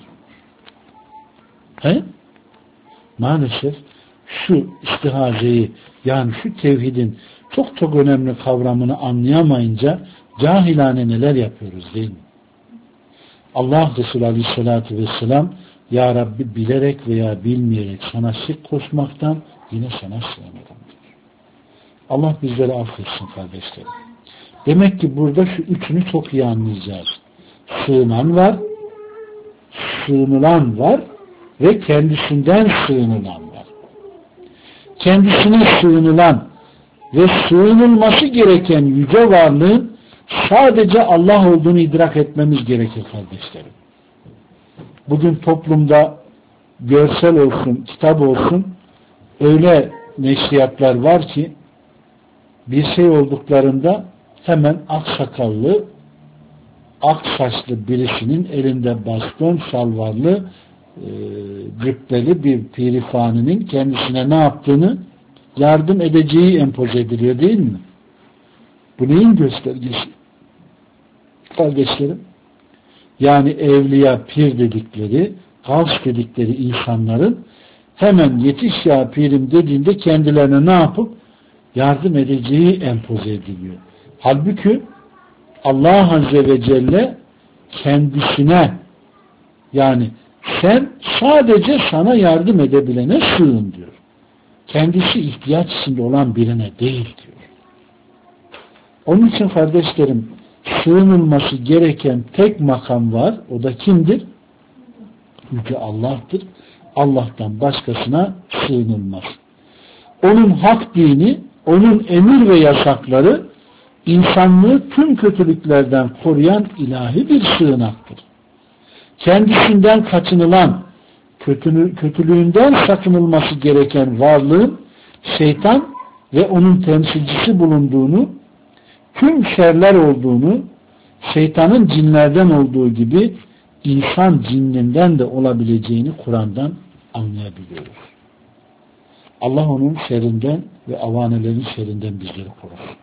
He? Maalesef şu istihazeyi, yani şu tevhidin çok çok önemli kavramını anlayamayınca cahilane neler yapıyoruz değil mi? Allah Resulü Aleyhisselatü Vesselam, Ya Rabbi bilerek veya bilmeyerek sana şirk koşmaktan yine sana sığınırım diyor. Allah bizleri affetsin kardeşlerim. Demek ki burada şu üçünü çok iyi anlayacağız. Sığınan var, sığınılan var ve kendisinden sığınılan var. Kendisine sığınılan ve sığınılması gereken yüce varlığın sadece Allah olduğunu idrak etmemiz gerekir kardeşlerim. Bugün toplumda görsel olsun, kitap olsun öyle neşriyatlar var ki bir şey olduklarında hemen ak sakallı, ak saçlı birisinin elinde baston, şalvarlı, cübbeli bir pirifaninin kendisine ne yaptığını, yardım edeceği empoze ediliyor değil mi? Bu neyin göstergesi? Kardeşlerim, yani evliya, pir dedikleri, gavs dedikleri insanların hemen yetiş ya pirim dediğinde kendilerine ne yapıp yardım edeceği empoze ediliyor. Halbuki Allah Azze ve Celle kendisine, yani sen sadece sana yardım edebilene sığın diyor. Kendisi ihtiyaç içinde olan birine değil diyor. Onun için kardeşlerim, sığınılması gereken tek makam var. O da kimdir? Yüce Allah'tır. Allah'tan başkasına sığınılmaz. Onun hak dini, onun emir ve yasakları insanlığı tüm kötülüklerden koruyan ilahi bir sığınaktır. Kendisinden kaçınılan, kötülüğünden sakınılması gereken varlığın şeytan ve onun temsilcisi bulunduğunu, tüm şerler olduğunu, şeytanın cinlerden olduğu gibi insan cinninden de olabileceğini Kur'an'dan anlayabiliyoruz. Allah onun şerrinden ve avanelerin şerrinden bizleri korusun.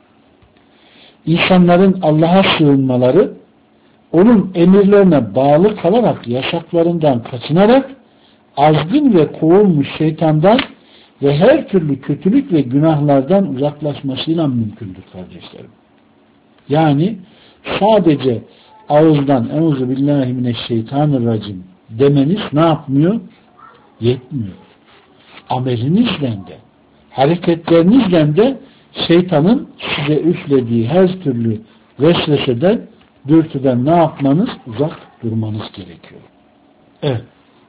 İnsanların Allah'a sığınmaları, onun emirlerine bağlı kalarak, yasaklarından kaçınarak, azgın ve kovulmuş şeytandan ve her türlü kötülük ve günahlardan uzaklaşmasıyla mümkündür kardeşlerim. Yani sadece ağızdan Euzubillahimineşşeytanirracim demeniz ne yapmıyor? Yetmiyor. Amelinizle de, hareketlerinizle de şeytanın size üflediği her türlü vesveseden, dürtüden ne yapmanız? Uzak durmanız gerekiyor. Evet.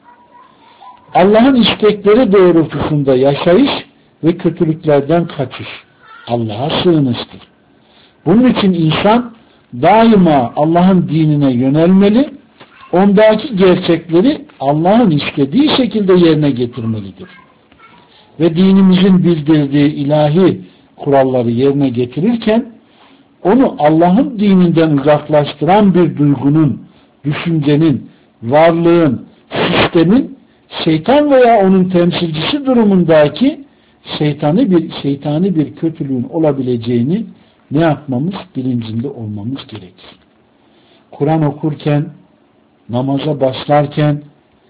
Allah'ın istekleri doğrultusunda yaşayış ve kötülüklerden kaçış Allah'a sığınıştır. Bunun için insan daima Allah'ın dinine yönelmeli, ondaki gerçekleri Allah'ın istediği şekilde yerine getirmelidir. Ve dinimizin bildirdiği ilahi kuralları yerine getirirken onu Allah'ın dininden uzaklaştıran bir duygunun, düşüncenin, varlığın, sistemin şeytan veya onun temsilcisi durumundaki şeytani bir kötülüğün olabileceğini ne yapmamız? Bilincinde olmamız gerekir. Kur'an okurken, namaza başlarken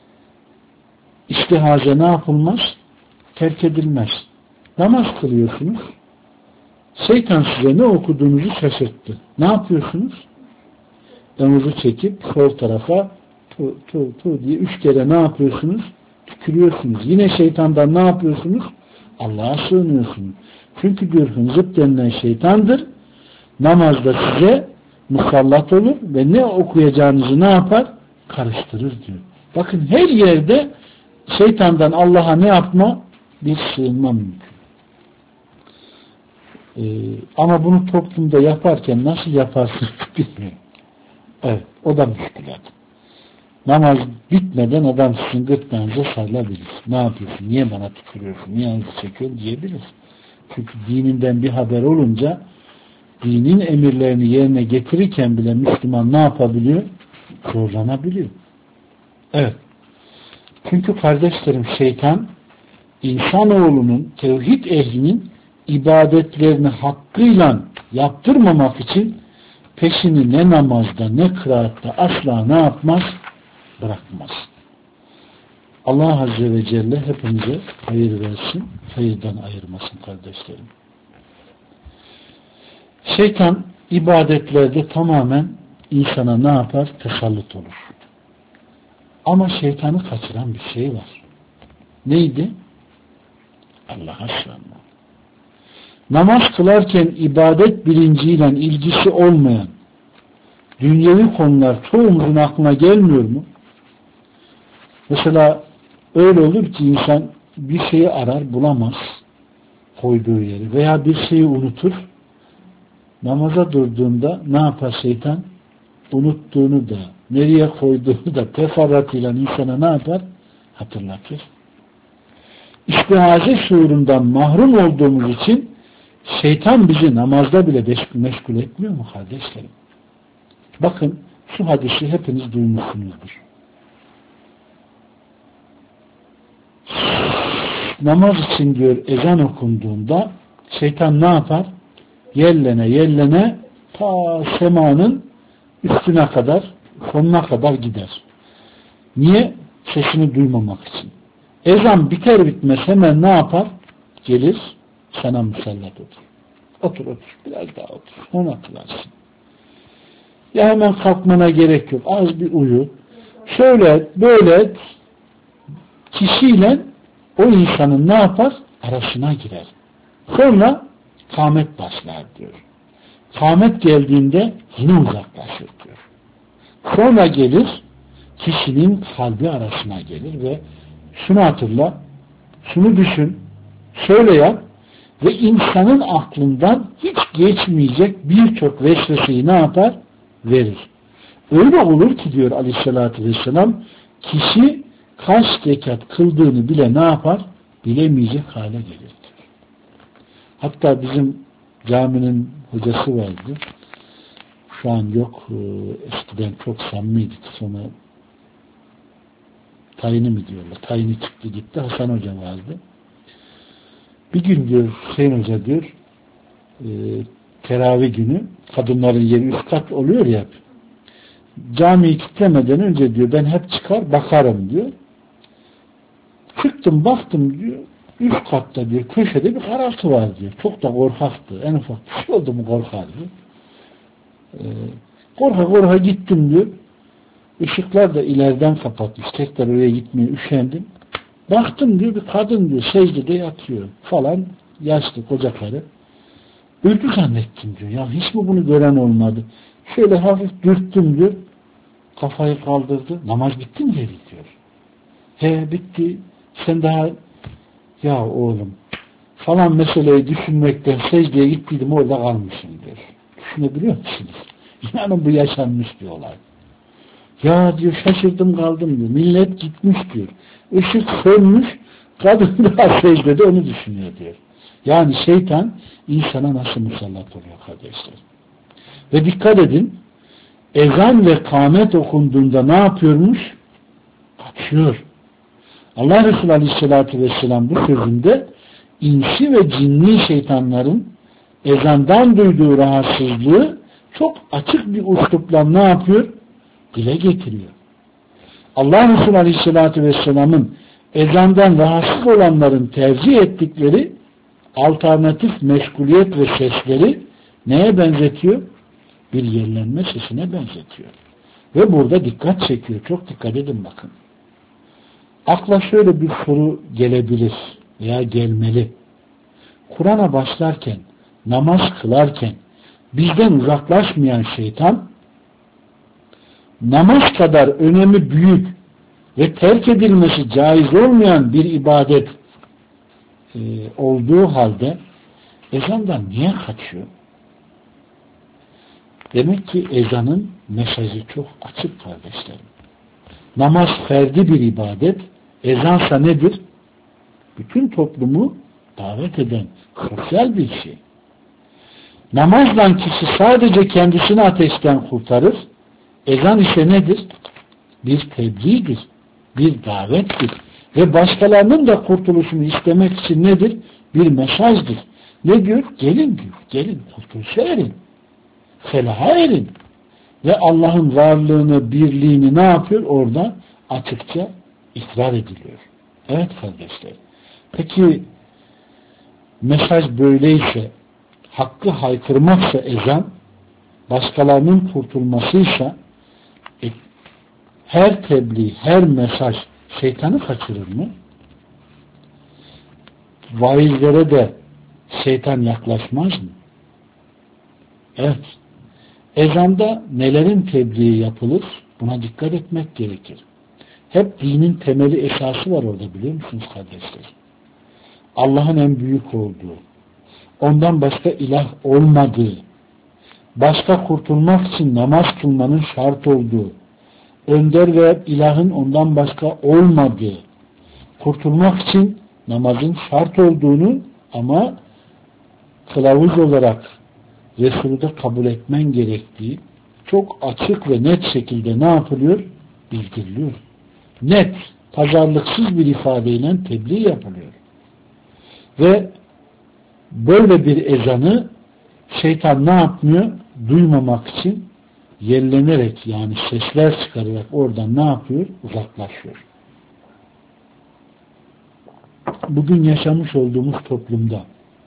istihaze ne yapılmaz? Terk edilmez. Namaz kılıyorsunuz. Şeytan size ne okuduğunuzu şaşırttı. Ne yapıyorsunuz? Omuzu çekip sol tarafa tu diye 3 kere ne yapıyorsunuz? Tükürüyorsunuz. Yine şeytandan ne yapıyorsunuz? Allah'a sığınıyorsunuz. Çünkü diyor hınzıp denilen şeytandır. Namazda size musallat olur ve ne okuyacağınızı ne yapar? Karıştırır diyor. Bakın her yerde şeytandan Allah'a ne yapma? Bir sığınma mümkün. Ama bunu toplumda yaparken nasıl yaparsınız bilmiyorum. Evet, o da müşkülat. Namaz bitmeden adam sizin gırtlağınıza sarılabilir. Ne yapıyorsun? Niye bana tükürüyorsun? Niye ağzı çekiyorsun? Diyebilir. Çünkü dininden bir haber olunca dinin emirlerini yerine getirirken bile Müslüman ne yapabiliyor? Zorlanabiliyor. Evet. Çünkü kardeşlerim şeytan insanoğlunun, tevhid ehlinin ibadetlerini hakkıyla yaptırmamak için peşini ne namazda ne kıraatta asla ne yapmaz? Bırakmaz. Allah Azze ve Celle hepimize hayır versin, hayırdan ayırmasın kardeşlerim. Şeytan ibadetlerde tamamen insana ne yapar? Tesallut olur. Ama şeytanı kaçıran bir şey var. Neydi? Allah'a sığınma. Namaz kılarken ibadet bilinciyle ilgisi olmayan dünyevi konular çoğumuzun aklına gelmiyor mu? Mesela öyle olur ki insan bir şeyi arar bulamaz koyduğu yeri veya bir şeyi unutur. Namaza durduğunda ne yapar şeytan? Unuttuğunu da nereye koyduğunu da teferruatıyla insana ne yapar? Hatırlatır. İstihaze şuurundan mahrum olduğumuz için şeytan bizi namazda bile meşgul etmiyor mu kardeşlerim? Bakın şu hadisi hepiniz duymuşsunuzdur. Namaz için diyor ezan okunduğunda şeytan ne yapar? Yellene ta semanın üstüne kadar, sonuna kadar gider. Niye? Sesini duymamak için. Ezan biter bitmez hemen ne yapar? Gelir, sana musallat otur. Otur, biraz daha otur. Sonra kılarsın. Ya hemen kalkmana gerek yok. Az bir uyu. Şöyle, böyle kişiyle o insanın ne yapar? Arasına girer. Sonra kâmet başlar diyor. Kâmet geldiğinde yine uzaklaşır diyor. Sonra gelir, kişinin kalbi arasına gelir ve şunu hatırla, şunu düşün, şöyle yap ve insanın aklından hiç geçmeyecek birçok vesveseyi ne yapar? Verir. Öyle olur ki diyor Aleyhisselatü Vesselam, kişi kaç rekat kıldığını bile ne yapar? Bilemeyecek hale gelir. Hatta bizim caminin hocası vardı. Şu an yok. Eskiden çok samimiydik. Sonra tayini mi diyorlar? Tayini çıktı gitti. Hasan Hoca vardı. Bir gün diyor Hüseyin Hoca diyor teravih günü kadınların yeri üst kat oluyor ya, camiyi kilitlemeden önce diyor ben hep çıkar bakarım diyor. Çıktım baktım diyor üst katta diyor köşede bir karartı var diyor. Çok da korkaktı. En ufak bir şey oldu mu korkardı. Korka gittim diyor. Işıklar da ileriden kapatmış. Tekrar oraya gitmeye üşendim. Baktım diyor bir kadın diyor secdede yatıyor falan, yaşlı koca karı. Öldü zannettim diyor. Ya hiç mi bunu gören olmadı? Şöyle hafif dürttüm diyor. Kafayı kaldırdı. Namaz bitti mi dedi diyor. He bitti. Sen daha ya oğlum falan meseleyi düşünmekten secdeye gittiydim orada kalmışım diyor. Düşünebiliyor musunuz? İnanın bu yaşanmış bir olay. Ya diyor şaşırdım kaldım diyor. Millet gitmiş diyor. Işık sönmüş. Kadın daha secdede onu düşünüyor diyor. Yani şeytan insana nasıl musallat oluyor kardeşler. Ve dikkat edin, ezan ve kâmet okunduğunda ne yapıyormuş? Kaçıyor. Allah Resulü Aleyhisselatü Vesselam bu sözünde insi ve cinni şeytanların ezandan duyduğu rahatsızlığı çok açık bir üslupla ne yapıyor? Dile getiriyor. Allah Resulü Aleyhisselatü Vesselam'ın ezandan rahatsız olanların tercih ettikleri alternatif meşguliyet ve sesleri neye benzetiyor? Bir yerlenme sesine benzetiyor. Ve burada dikkat çekiyor. Çok dikkat edin bakın. Akla şöyle bir soru gelebilir veya gelmeli. Kur'an'a başlarken, namaz kılarken bizden uzaklaşmayan şeytan namaz kadar önemi büyük ve terk edilmesi caiz olmayan bir ibadet olduğu halde ezandan niye kaçıyor? Demek ki ezanın mesajı çok açık kardeşlerim. Namaz ferdi bir ibadet, ezansa nedir? Bütün toplumu davet eden sosyal bir şey. Namazla kişi sadece kendisini ateşten kurtarır, ezan ise nedir? Bir tebliğdir, bir davettir ve başkalarının da kurtuluşunu istemek için nedir? Bir mesajdır. Ne diyor? Gelin diyor, gelin kurtuluşa erin, felaha erin ve Allah'ın varlığını, birliğini ne yapıyor? Orada açıkça ikrar ediliyor. Evet kardeşler. Peki mesaj böyleyse, hakkı haykırmaksa ezan, başkalarının kurtulmasıysa her tebliğ, her mesaj şeytanı kaçırır mı? Vaizlere de şeytan yaklaşmaz mı? Evet. Ezanda nelerin tebliği yapılır? Buna dikkat etmek gerekir. Hep dinin temeli esası var orada biliyor musunuz kardeşler? Allah'ın en büyük olduğu, ondan başka ilah olmadığı, başka kurtulmak için namaz kılmanın şart olduğu, önder ve ilahın ondan başka olmadığı, kurtulmak için namazın şart olduğunu ama kılavuz olarak Resulü de kabul etmen gerektiği çok açık ve net şekilde ne yapılıyor? Bildiriliyor. Net, pazarlıksız bir ifadeyle tebliğ yapılıyor. Ve böyle bir ezanı şeytan ne yapmıyor? Duymamak için yerlenerek yani sesler çıkararak oradan ne yapıyor? Uzaklaşıyor. Bugün yaşamış olduğumuz toplumda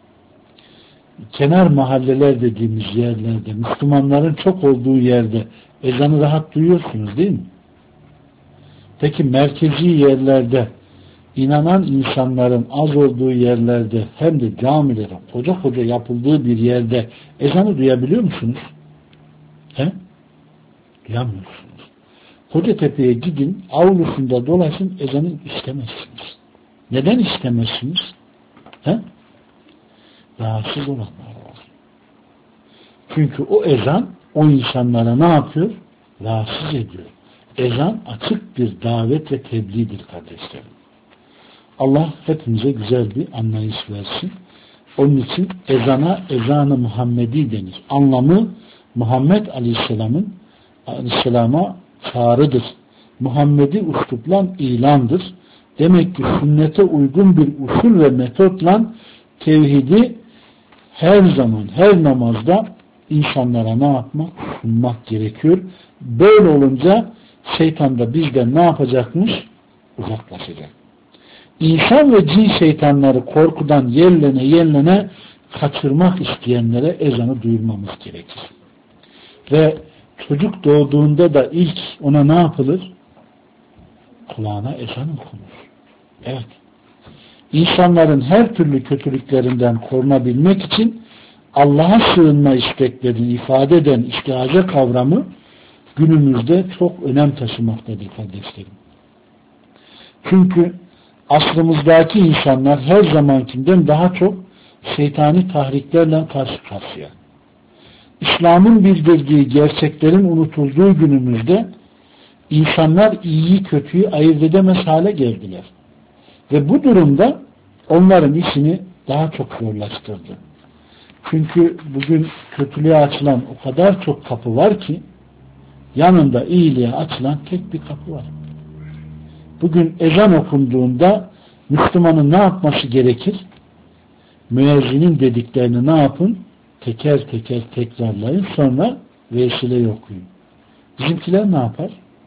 kenar mahalleler dediğimiz yerlerde, Müslümanların çok olduğu yerde ezanı rahat duyuyorsunuz değil mi? Peki merkezi yerlerde inanan insanların az olduğu yerlerde hem de camilerin koca koca yapıldığı bir yerde ezanı duyabiliyor musunuz? He? Duyamıyorsunuz. Kocatepe'ye gidin, avlusunda dolaşın, ezanı istemezsiniz. Neden istemezsiniz? He? Rahatsız olanlar var. Çünkü o ezan o insanlara ne yapıyor? Rahatsız ediyor. Ezan açık bir davet ve tebliğdir kardeşlerim. Allah hepimize güzel bir anlayış versin. Onun için ezana ezan-ı Muhammedi denir. Anlamı Muhammed Aleyhisselam'a çağrıdır. Muhammedi üslupla ilandır. Demek ki sünnete uygun bir usul ve metotla tevhidi her zaman, her namazda insanlara ne yapmak? Sunmak gerekiyor. Böyle olunca şeytan da bizden ne yapacakmış? Uzaklaşacak. İnsan ve cin şeytanları korkudan yerlene kaçırmak isteyenlere ezanı duyurmamız gerekir. Ve çocuk doğduğunda da ilk ona ne yapılır? Kulağına ezan okunur. Evet. İnsanların her türlü kötülüklerinden korunabilmek için Allah'a sığınma isteklerini ifade eden istiaze kavramı günümüzde çok önem taşımaktadır kardeşlerim. Çünkü asrımızdaki insanlar her zamankinden daha çok şeytani tahriklerle karşı karşıya. İslam'ın bildirdiği gerçeklerin unutulduğu günümüzde insanlar iyiyi kötüyü ayırt edemez hale geldiler. Ve bu durumda onların işini daha çok zorlaştırdı. Çünkü bugün kötülüğe açılan o kadar çok kapı var ki yanında iyiliğe açılan tek bir kapı var. Bugün ezan okunduğunda Müslümanın ne yapması gerekir? Müezzinin dediklerini ne yapın? Teker teker tekrarlayın, sonra vesile okuyun. Bizimkiler ne yapar?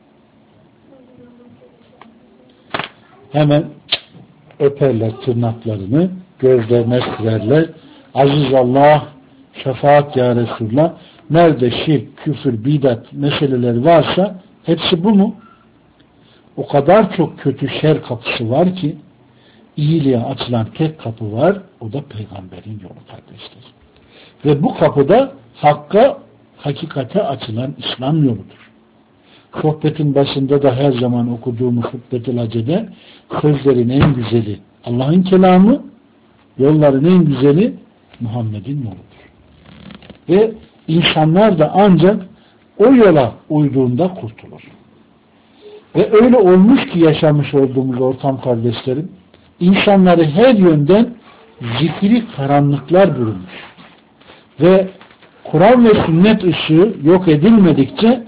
Hemen öperler tırnaklarını, gözlerine sürerler. Aziz Allah, şefaat ya Resulullah, nerede şirk, küfür, bidat meseleleri varsa hepsi bu mu? O kadar çok kötü şer kapısı var ki iyiliğe açılan tek kapı var, o da peygamberin yolu kardeşler. Ve bu kapıda hakka, hakikate açılan İslam yoludur. Sohbetin başında da her zaman okuduğumuz Hutbetül Hace'de sözlerin en güzeli Allah'ın kelamı, yolların en güzeli Muhammed'in yoludur. Ve insanlar da ancak o yola uyduğunda kurtulur. Ve öyle olmuş ki yaşamış olduğumuz ortam kardeşlerim, insanları her yönden zikri karanlıklar bürümüş. Ve Kur'an ve sünnet ışığı yok edilmedikçe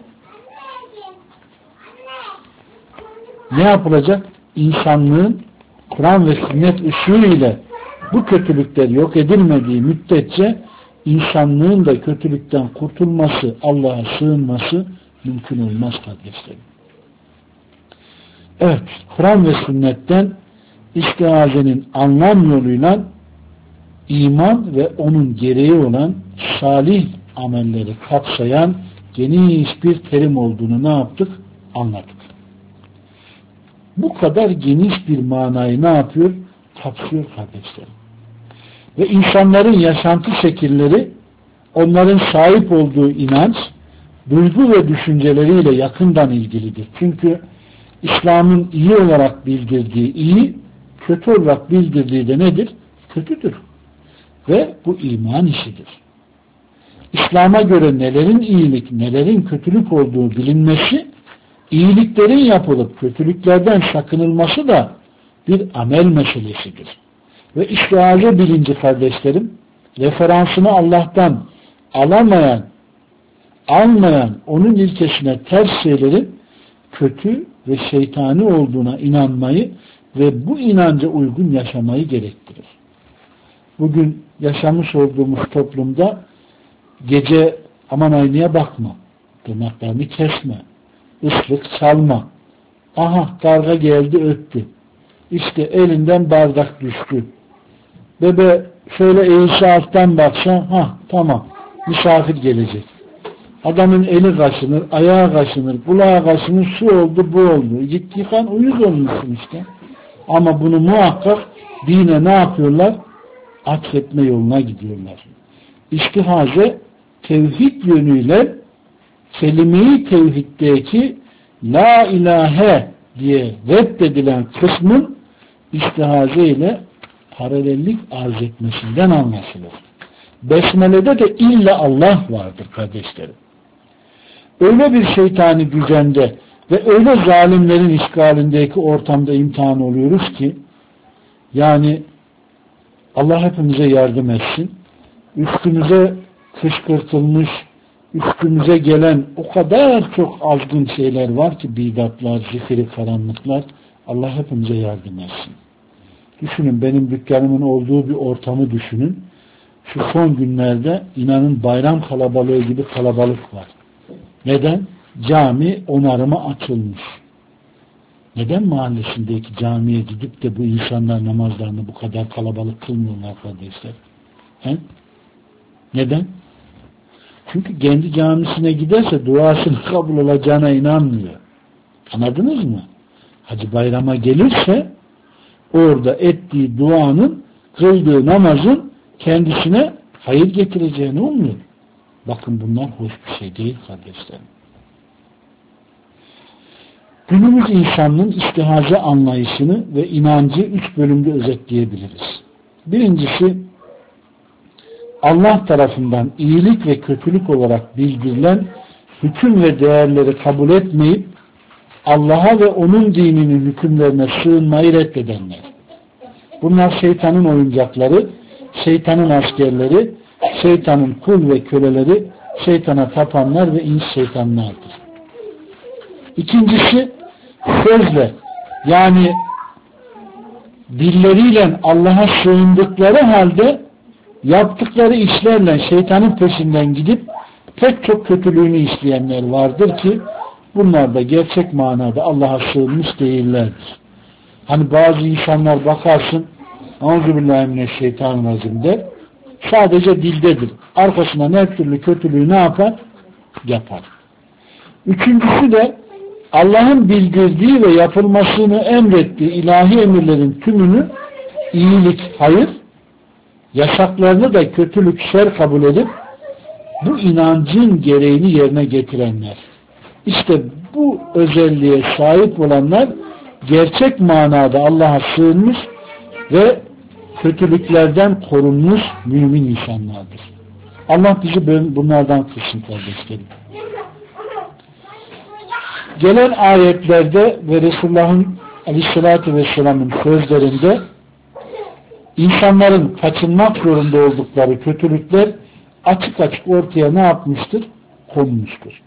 ne yapılacak? İnsanlığın Kur'an ve sünnet ışığı ile bu kötülükler yok edilmediği müddetçe insanlığın da kötülükten kurtulması, Allah'a sığınması mümkün olmaz kardeşlerim. Evet, Kur'an ve sünnetten istiazenin anlam yoluyla iman ve onun gereği olan salih amelleri kapsayan geniş bir terim olduğunu ne yaptık? Anladık. Bu kadar geniş bir manayı ne yapıyor? Kapsıyor kardeşlerim. Ve insanların yaşantı şekilleri onların sahip olduğu inanç, duygu ve düşünceleriyle yakından ilgilidir. Çünkü İslam'ın iyi olarak bildirdiği iyi, kötü olarak bildirdiği de nedir? Kötüdür. Ve bu iman işidir. İslam'a göre nelerin iyilik, nelerin kötülük olduğu bilinmesi, iyiliklerin yapılıp kötülüklerden sakınılması da bir amel meselesidir. Ve istiaze bilinci kardeşlerim, referansını Allah'tan almayan, onun ilkesine ters şeylerin kötü ve şeytani olduğuna inanmayı ve bu inanca uygun yaşamayı gerektirir. Bugün yaşamış olduğumuz toplumda gece aman aynaya bakma, tırnaklarını kesme, ıslık çalma, aha karga geldi öttü, işte elinden bardak düştü, bebe şöyle eğilse alttan baksa, tamam misafir gelecek. Adamın eli kaşınır, ayağı kaşınır, kulağı kaşınır, şu oldu bu oldu. Git yıkan uyuz olmuşsun işte. Ama bunu muhakkak dine ne yapıyorlar? Atfetme yoluna gidiyorlar. İstihaze tevhid yönüyle kelime-i tevhiddeki la ilahe diye reddedilen kısmın istihaze ile paralellik arz etmesinden anlaşılır. Besmele'de de illa Allah vardır kardeşlerim. Öyle bir şeytani düzende ve öyle zalimlerin işgalindeki ortamda imtihan oluyoruz ki yani Allah hepimize yardım etsin. Üstümüze kışkırtılmış, üstümüze gelen o kadar çok azgın şeyler var ki bidatlar, zifiri karanlıklar. Allah hepimize yardım etsin. Düşünün, benim dükkanımın olduğu bir ortamı düşünün. Şu son günlerde inanın bayram kalabalığı gibi kalabalık var. Neden? Cami onarıma açılmış. Neden mahallesindeki camiye gidip de bu insanlar namazlarını bu kadar kalabalık kılmıyorlar kardeşler? He? Neden? Çünkü kendi camisine giderse duasının kabul olacağına inanmıyor. Anladınız mı? Hacı bayrama gelirse orada ettiği duanın, kıldığı namazın kendisine hayır getireceğini umuyor. Bakın bunlar hoş bir şey değil kardeşlerim. Günümüz insanının istihaze anlayışını ve inancı 3 bölümde özetleyebiliriz. Birincisi, Allah tarafından iyilik ve kötülük olarak bildirilen hüküm ve değerleri kabul etmeyip Allah'a ve onun dininin hükümlerine sığınmayı reddedenler. Bunlar şeytanın oyuncakları, şeytanın askerleri, şeytanın kul ve köleleri, şeytana tapanlar ve ins şeytanlardır. İkincisi, sözle yani dilleriyle Allah'a sığındıkları halde yaptıkları işlerle şeytanın peşinden gidip pek çok kötülüğünü işleyenler vardır ki bunlar da gerçek manada Allah'a sığınmış değillerdir. Hani bazı insanlar bakarsın Euzubillahimineşşeytanirracim der, sadece dildedir. Arkasından her türlü kötülüğü ne yapar? Yapar. Üçüncüsü de Allah'ın bildirdiği ve yapılmasını emrettiği ilahi emirlerin tümünü iyilik, hayır, yasaklarını da kötülük, şer kabul edip bu inancın gereğini yerine getirenler. İşte bu özelliğe sahip olanlar gerçek manada Allah'a sığınmış ve kötülüklerden korunmuş mümin insanlardır. Allah bizi bunlardan kılsın kardeşlerim. Gelen ayetlerde ve Resulullah'ın Aleyhisselatü Vesselam'ın sözlerinde insanların kaçınmak zorunda oldukları kötülükler açık açık ortaya ne yapmıştır? Konmuştur.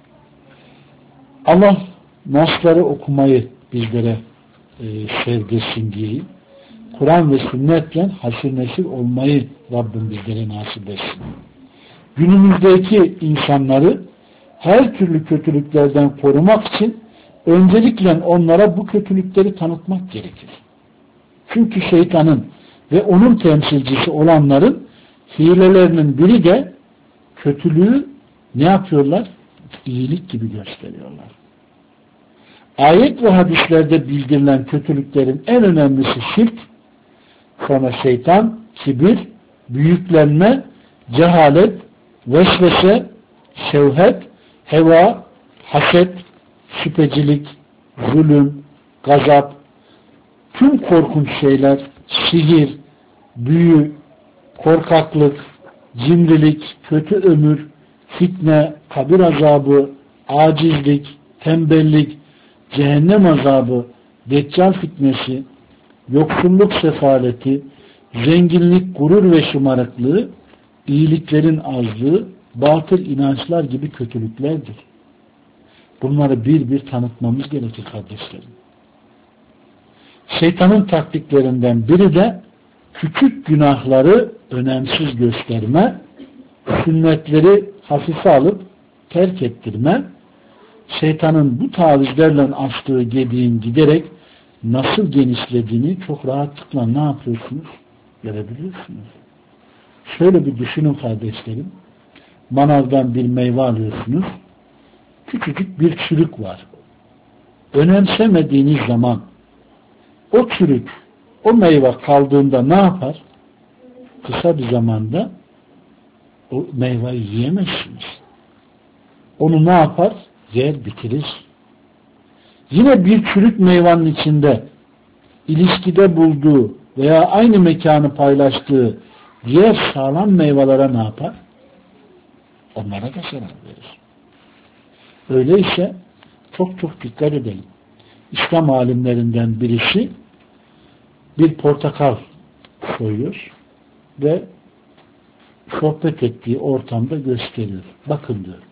Allah nasları okumayı bizlere sevdirsin diyeyim. Kur'an ve sünnetle haşir neşir olmayı Rabbim bizlere nasip etsin. Günümüzdeki insanları her türlü kötülüklerden korumak için öncelikle onlara bu kötülükleri tanıtmak gerekir. Çünkü şeytanın ve onun temsilcisi olanların hilelerinin biri de kötülüğü ne yapıyorlar? İyilik gibi gösteriyorlar. Ayet ve hadislerde bildirilen kötülüklerin en önemlisi şirk, sonra şeytan, kibir, büyüklenme, cehalet, vesvese, şevhet, heva, haset, şüphecilik, zulüm, gazap, tüm korkunç şeyler, sihir, büyü, korkaklık, cimrilik, kötü ömür, fitne, kabir azabı, acizlik, tembellik, cehennem azabı, deccal fitnesi, yoksulluk sefaleti, zenginlik, gurur ve şımarıklığı, iyiliklerin azlığı, batıl inançlar gibi kötülüklerdir. Bunları bir bir tanıtmamız gerekir kardeşlerim. Şeytanın taktiklerinden biri de küçük günahları önemsiz gösterme, sünnetleri hafife alıp terk ettirme, şeytanın bu tavizlerle açtığı gediğin giderek nasıl genişlediğini çok rahatlıkla ne yapıyorsunuz? Görebiliyorsunuz. Şöyle bir düşünün kardeşlerim. Manavdan bir meyve alıyorsunuz. Küçücük bir çürük var. Önemsemediğiniz zaman o çürük o meyve kaldığında ne yapar? Kısa bir zamanda o meyveyi yiyemezsiniz. Onu ne yapar? Yer bitirir. Yine bir çürük meyvanın içinde ilişkide bulduğu veya aynı mekanı paylaştığı diğer sağlam meyvelere ne yapar? Onlara da zarar verir. Öyleyse çok çok dikkat edelim. İslam alimlerinden birisi bir portakal soyuyor ve sohbet ettiği ortamda gösteriyor. Bakın diyor.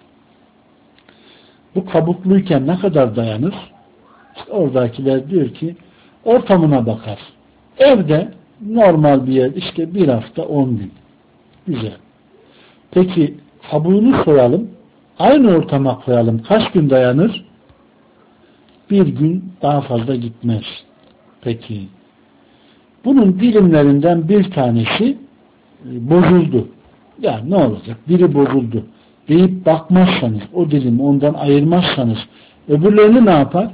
Bu kabukluyken ne kadar dayanır? İşte oradakiler diyor ki ortamına bakar. Evde normal bir yer işte bir hafta 10 gün. Güzel. Peki kabuğunu soyalım. Aynı ortama koyalım. Kaç gün dayanır? Bir gün daha fazla gitmez. Peki bunun dilimlerinden bir tanesi bozuldu. Ya ne olacak? Biri bozuldu deyip bakmazsanız, o dilimi ondan ayırmazsanız öbürlerini ne yapar?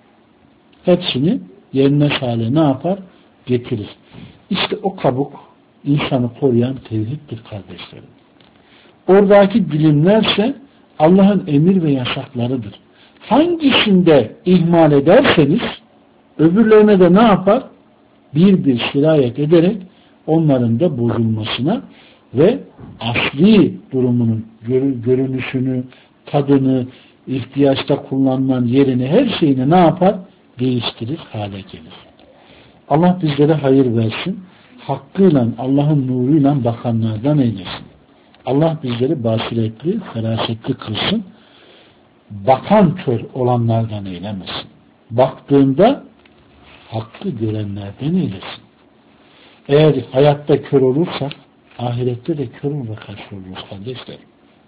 Hepsini yerine hale ne yapar? Getirir. İşte o kabuk insanı koruyan tevhiddir kardeşlerim. Oradaki dilimlerse Allah'ın emir ve yasaklarıdır. Hangisinde ihmal ederseniz öbürlerine de ne yapar? Bir bir sirayet ederek onların da bozulmasına ve asli durumunun görünüşünü, tadını, ihtiyaçta kullanılan yerini, her şeyini ne yapar? Değiştirir, hale gelir. Allah bizlere hayır versin. Hakkıyla, Allah'ın nuruyla bakanlardan eylesin. Allah bizleri basiretli, ferasetli kılsın. Bakan kör olanlardan eylemesin. Baktığında hakkı görenlerden eylesin. Eğer hayatta kör olursak ahirette de kör olma karşı oluruz kardeşlerim.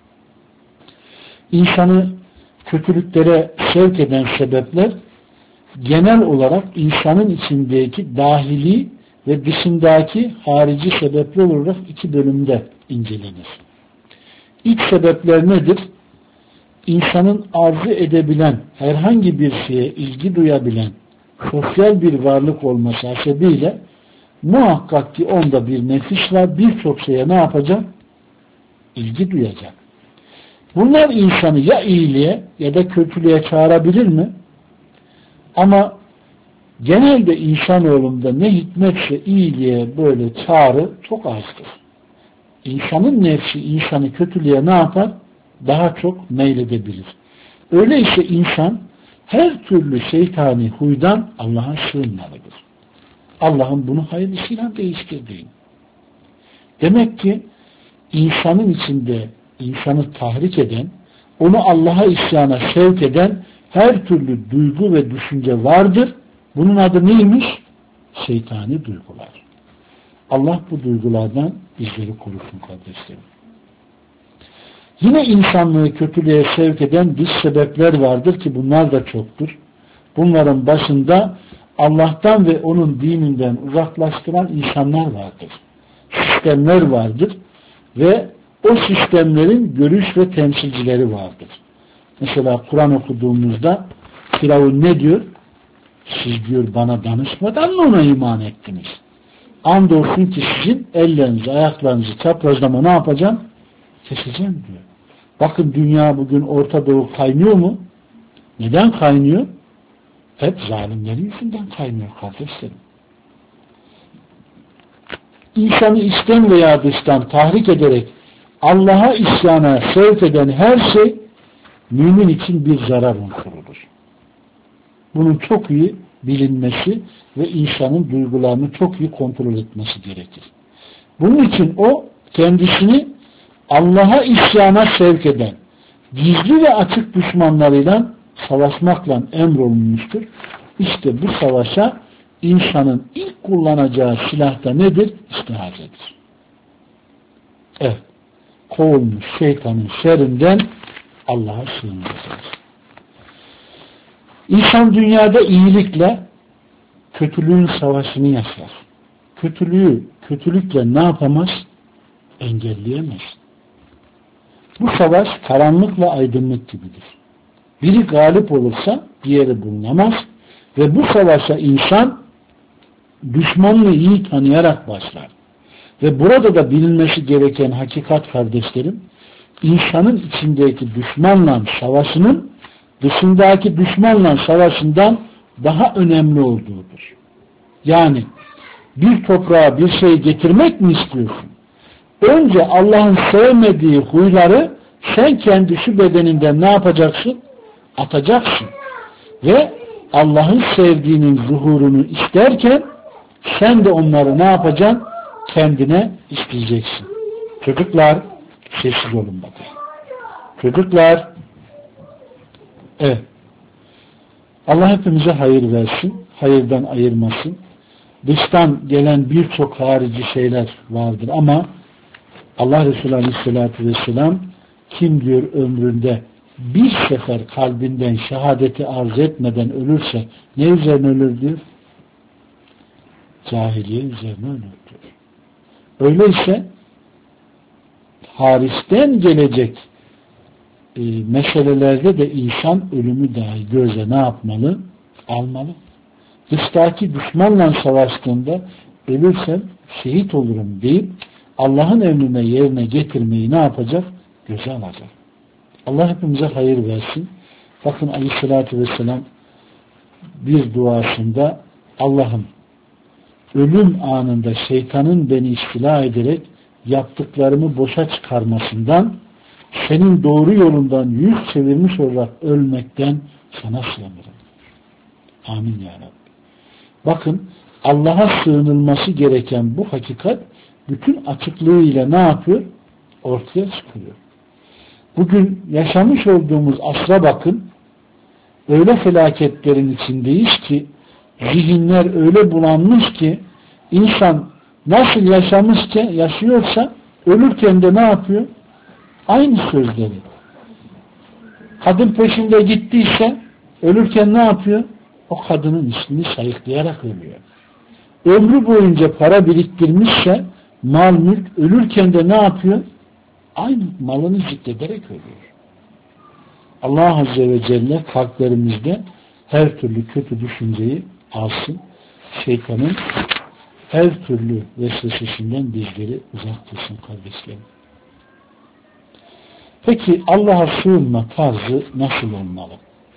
İnsanı kötülüklere sevk eden sebepler genel olarak insanın içindeki dahili ve dışındaki harici sebepler olarak iki bölümde incelenir. İlk sebepler nedir? İnsanın arzu edebilen, herhangi bir şeye ilgi duyabilen, sosyal bir varlık olması hasebiyle muhakkak ki onda bir nefis var, birçok şeye ne yapacak? İlgi duyacak. Bunlar insanı ya iyiliğe ya da kötülüğe çağırabilir mi? Ama genelde insanoğlunda ne hikmetse iyiliğe böyle çağrı çok azdır. İnsanın nefsi insanı kötülüğe ne yapar? Daha çok meyledebilir. Öyleyse insan her türlü şeytani huydan Allah'a sığınmalıdır. Allah'ın bunu hayırlısıyla değiştirdiğini. Demek ki insanın içinde insanı tahrik eden, onu Allah'a isyana sevk eden her türlü duygu ve düşünce vardır. Bunun adı neymiş? Şeytani duygular. Allah bu duygulardan bizleri korusun kardeşlerim. Yine insanlığı kötülüğe sevk eden dış sebepler vardır ki bunlar da çoktur. Bunların başında Allah'tan ve onun dininden uzaklaştıran insanlar vardır. Sistemler vardır ve o sistemlerin görüş ve temsilcileri vardır. Mesela Kur'an okuduğumuzda Firavun ne diyor? Siz diyor bana danışmadan mı ona iman ettiniz? Andolsun ki sizin ellerinizi, ayaklarınızı çaprazlama ne yapacağım? Keseceğim diyor. Bakın dünya bugün Orta Doğu kaynıyor mu? Neden kaynıyor? Hep zalimlerin yüzünden kaynıyor kardeşlerim. İnsanı içten veya dıştan tahrik ederek Allah'a isyana sevk eden her şey mümin için bir zarar unsurudur. Bunun çok iyi bilinmesi ve insanın duygularını çok iyi kontrol etmesi gerekir. Bunun için o kendisini Allah'a isyana sevk eden gizli ve açık düşmanlarıyla savaşmakla emrolunmuştur. İşte bu savaşa insanın ilk kullanacağı silah da nedir? İstihazedir. Evet. Kovulmuş şeytanın şerrinden Allah'a sığınacağız. İnsan dünyada iyilikle kötülüğün savaşını yaşar. Kötülüğü kötülükle ne yapamaz? Engelleyemez. Bu savaş karanlıkla aydınlık gibidir. Biri galip olursa diğeri bulunamaz ve bu savaşa insan düşmanını iyi tanıyarak başlar. Ve burada da bilinmesi gereken hakikat kardeşlerim, insanın içindeki düşmanla savaşının dışındaki düşmanla savaşından daha önemli olduğudur. Yani bir toprağa bir şey getirmek mi istiyorsun? Önce Allah'ın sevmediği huyları sen kendi şu bedeninden ne yapacaksın? Atacaksın. Ve Allah'ın sevdiğinin zuhurunu isterken sen de onları ne yapacaksın? Kendine isteyeceksin. Çocuklar sessiz olun bakın. Çocuklar evet. Allah hepimize hayır versin. Hayırdan ayırmasın. Dıştan gelen birçok harici şeyler vardır ama Allah Resulü Aleyhisselatü Vesselam kim diyor ömründe bir sefer kalbinden şehadeti arz etmeden ölürse ne üzerine ölür diyor? Cahiliye üzerine ölür diyor. Öyleyse hariçten gelecek meselelerde de insan ölümü dahi göze ne yapmalı? Almalı. Dıştaki düşmanla savaştığında ölürsem şehit olurum deyip Allah'ın emrine yerine getirmeyi ne yapacak? Göze alacak. Allah hepimize hayır versin. Bakın Aleyhisselatü Vesselam bir duasında Allah'ım ölüm anında şeytanın beni istila ederek yaptıklarımı boşa çıkarmasından, senin doğru yolundan yüz çevirmiş olarak ölmekten sana sığınırım. Amin ya Rabbi. Bakın Allah'a sığınılması gereken bu hakikat bütün açıklığıyla ne yapıyor? Ortaya çıkıyor. Bugün yaşamış olduğumuz asra bakın, öyle felaketlerin içindeyiz ki zihinler öyle bulanmış ki insan nasıl yaşıyorsa ölürken de ne yapıyor? Aynı sözleri. Kadın peşinde gittiyse ölürken ne yapıyor? O kadının ismini sayıklayarak ölüyor. Ömrü boyunca para biriktirmişse mal mülk ölürken de ne yapıyor? Aynı malını zikrederek ölüyor. Allah Azze ve Celle kalplerimizde her türlü kötü düşünceyi alsın. Şeytanın her türlü vesvesesinden bizleri uzak tutsun kardeşlerim. Peki Allah'a sığınma tarzı nasıl olmalı?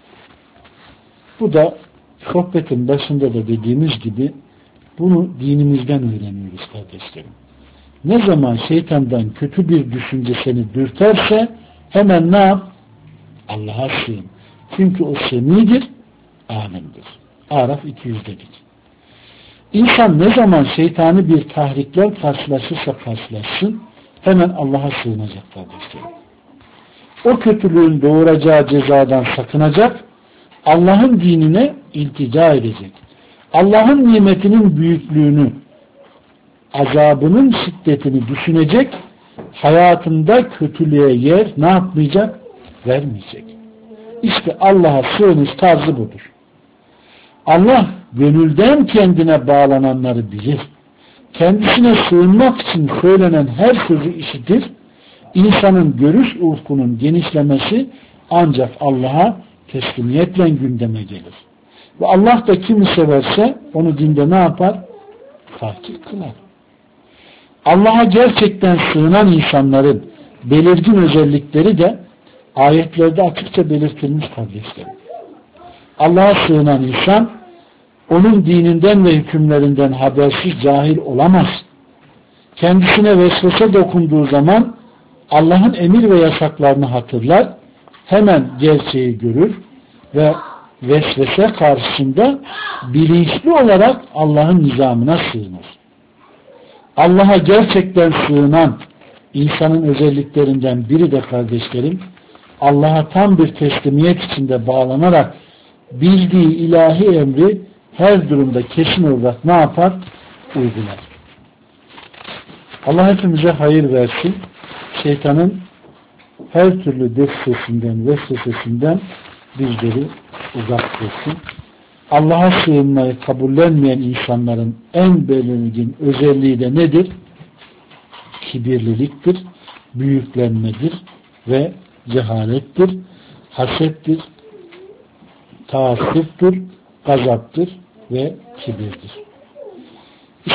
Bu da sohbetin başında da dediğimiz gibi bunu dinimizden öğreniyoruz kardeşlerim. Ne zaman şeytandan kötü bir düşünce seni dürterse hemen ne yap? Allah'a sığın. Çünkü o semidir, amindir. Araf 200 dedik. İnsan ne zaman şeytani bir tahrikler karşılaşırsa karşılaşsın hemen Allah'a sığınacak kardeşlerim. O kötülüğün doğuracağı cezadan sakınacak, Allah'ın dinine iltica edecek. Allah'ın nimetinin büyüklüğünü, azabının şiddetini düşünecek, hayatında kötülüğe yer ne yapmayacak? Vermeyecek. İşte Allah'a sığınış tarzı budur. Allah gönülden kendine bağlananları bilir. Kendisine sığınmak için söylenen her sözü işitir. İnsanın görüş ufkunun genişlemesi ancak Allah'a teslimiyetle gündeme gelir. Ve Allah da kimi severse onu dinde ne yapar? Tahkik kılar. Allah'a gerçekten sığınan insanların belirgin özellikleri de ayetlerde açıkça belirtilmiş kardeşlerim. Allah'a sığınan insan onun dininden ve hükümlerinden habersiz cahil olamaz. Kendisine vesvese dokunduğu zaman Allah'ın emir ve yasaklarını hatırlar, hemen gerçeği görür ve vesvese karşısında bilinçli olarak Allah'ın nizamına sığınır. Allah'a gerçekten sığınan insanın özelliklerinden biri de kardeşlerim, Allah'a tam bir teslimiyet içinde bağlanarak bildiği ilahi emri her durumda kesin olarak ne yapar? Uygular. Allah hepimize hayır versin. Şeytanın her türlü vesvesesinden, bizleri uzak tutsun. Allah'a sığınmayı kabullenmeyen insanların en belirgin özelliği de nedir? Kibirliliktir, büyüklenmedir ve cehalettir, hasettir, taassüptür, gazaptır ve kibirdir.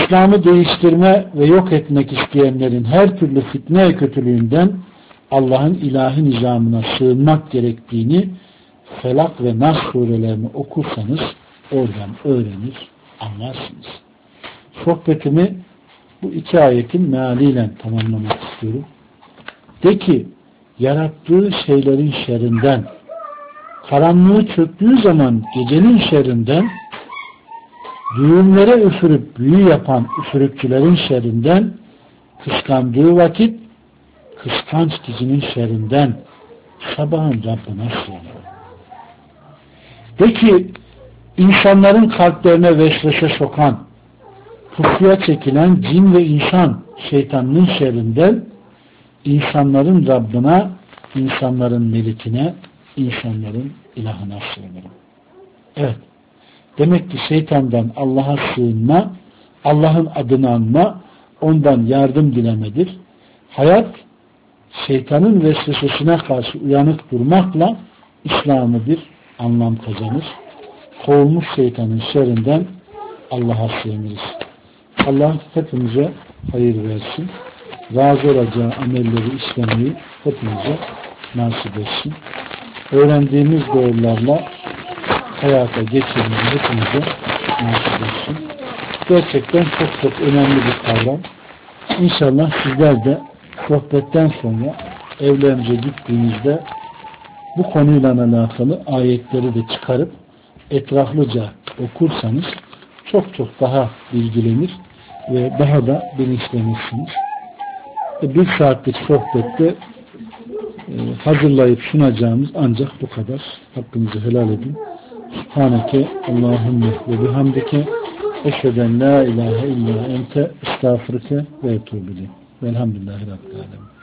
İslam'ı değiştirme ve yok etmek isteyenlerin her türlü fitne ve kötülüğünden Allah'ın ilahi nizamına sığınmak gerektiğini Felak ve Nas surelerini okursanız oradan öğrenir, anlarsınız. Sohbetimi bu iki ayetin mealiyle tamamlamak istiyorum. De ki, yarattığı şeylerin şerrinden, karanlığı çöktüğü zaman gecenin şerrinden, düğümlere üfürüp büyü yapan üfürükçülerin şerrinden, kıskandığı vakit kıskanç dizinin şerrinden sabahın Rabbine sığınır. De ki, insanların kalplerine vesvese sokan, pusuya çekilen cin ve insan şeytanının şerrinden insanların Rabbine, insanların melikine, insanların ilahına sığınırım. Evet. Demek ki şeytandan Allah'a sığınma, Allah'ın adını anma, ondan yardım dilemedir. Hayat, şeytanın vesvesesine karşı uyanık durmakla İslam'ı bir anlam kazanır. Kovulmuş şeytanın şerrinden Allah'a sığınırız. Allah hepimize hayır versin. Razı olacağı amelleri işlemeyi hepimize nasip etsin. Öğrendiğimiz doğrularla hayata geçirmeyi hepimize nasip etsin. Gerçekten çok çok önemli bir kavram. İnşallah sizler de sohbetten sonra evlerinize gittiğinizde bu konuyla alakalı ayetleri de çıkarıp etraflıca okursanız çok çok daha bilgilenir ve daha da bilinçlenirsiniz. Bir saatlik sohbette hazırlayıp sunacağımız ancak bu kadar. Hakkınızı helal edin. Subhaneke Allahümme ve bihamdike eşheden la ilahe illa ente estağfurke ve etûbü ileyk. Velhamdülillahi Rabbil alemin.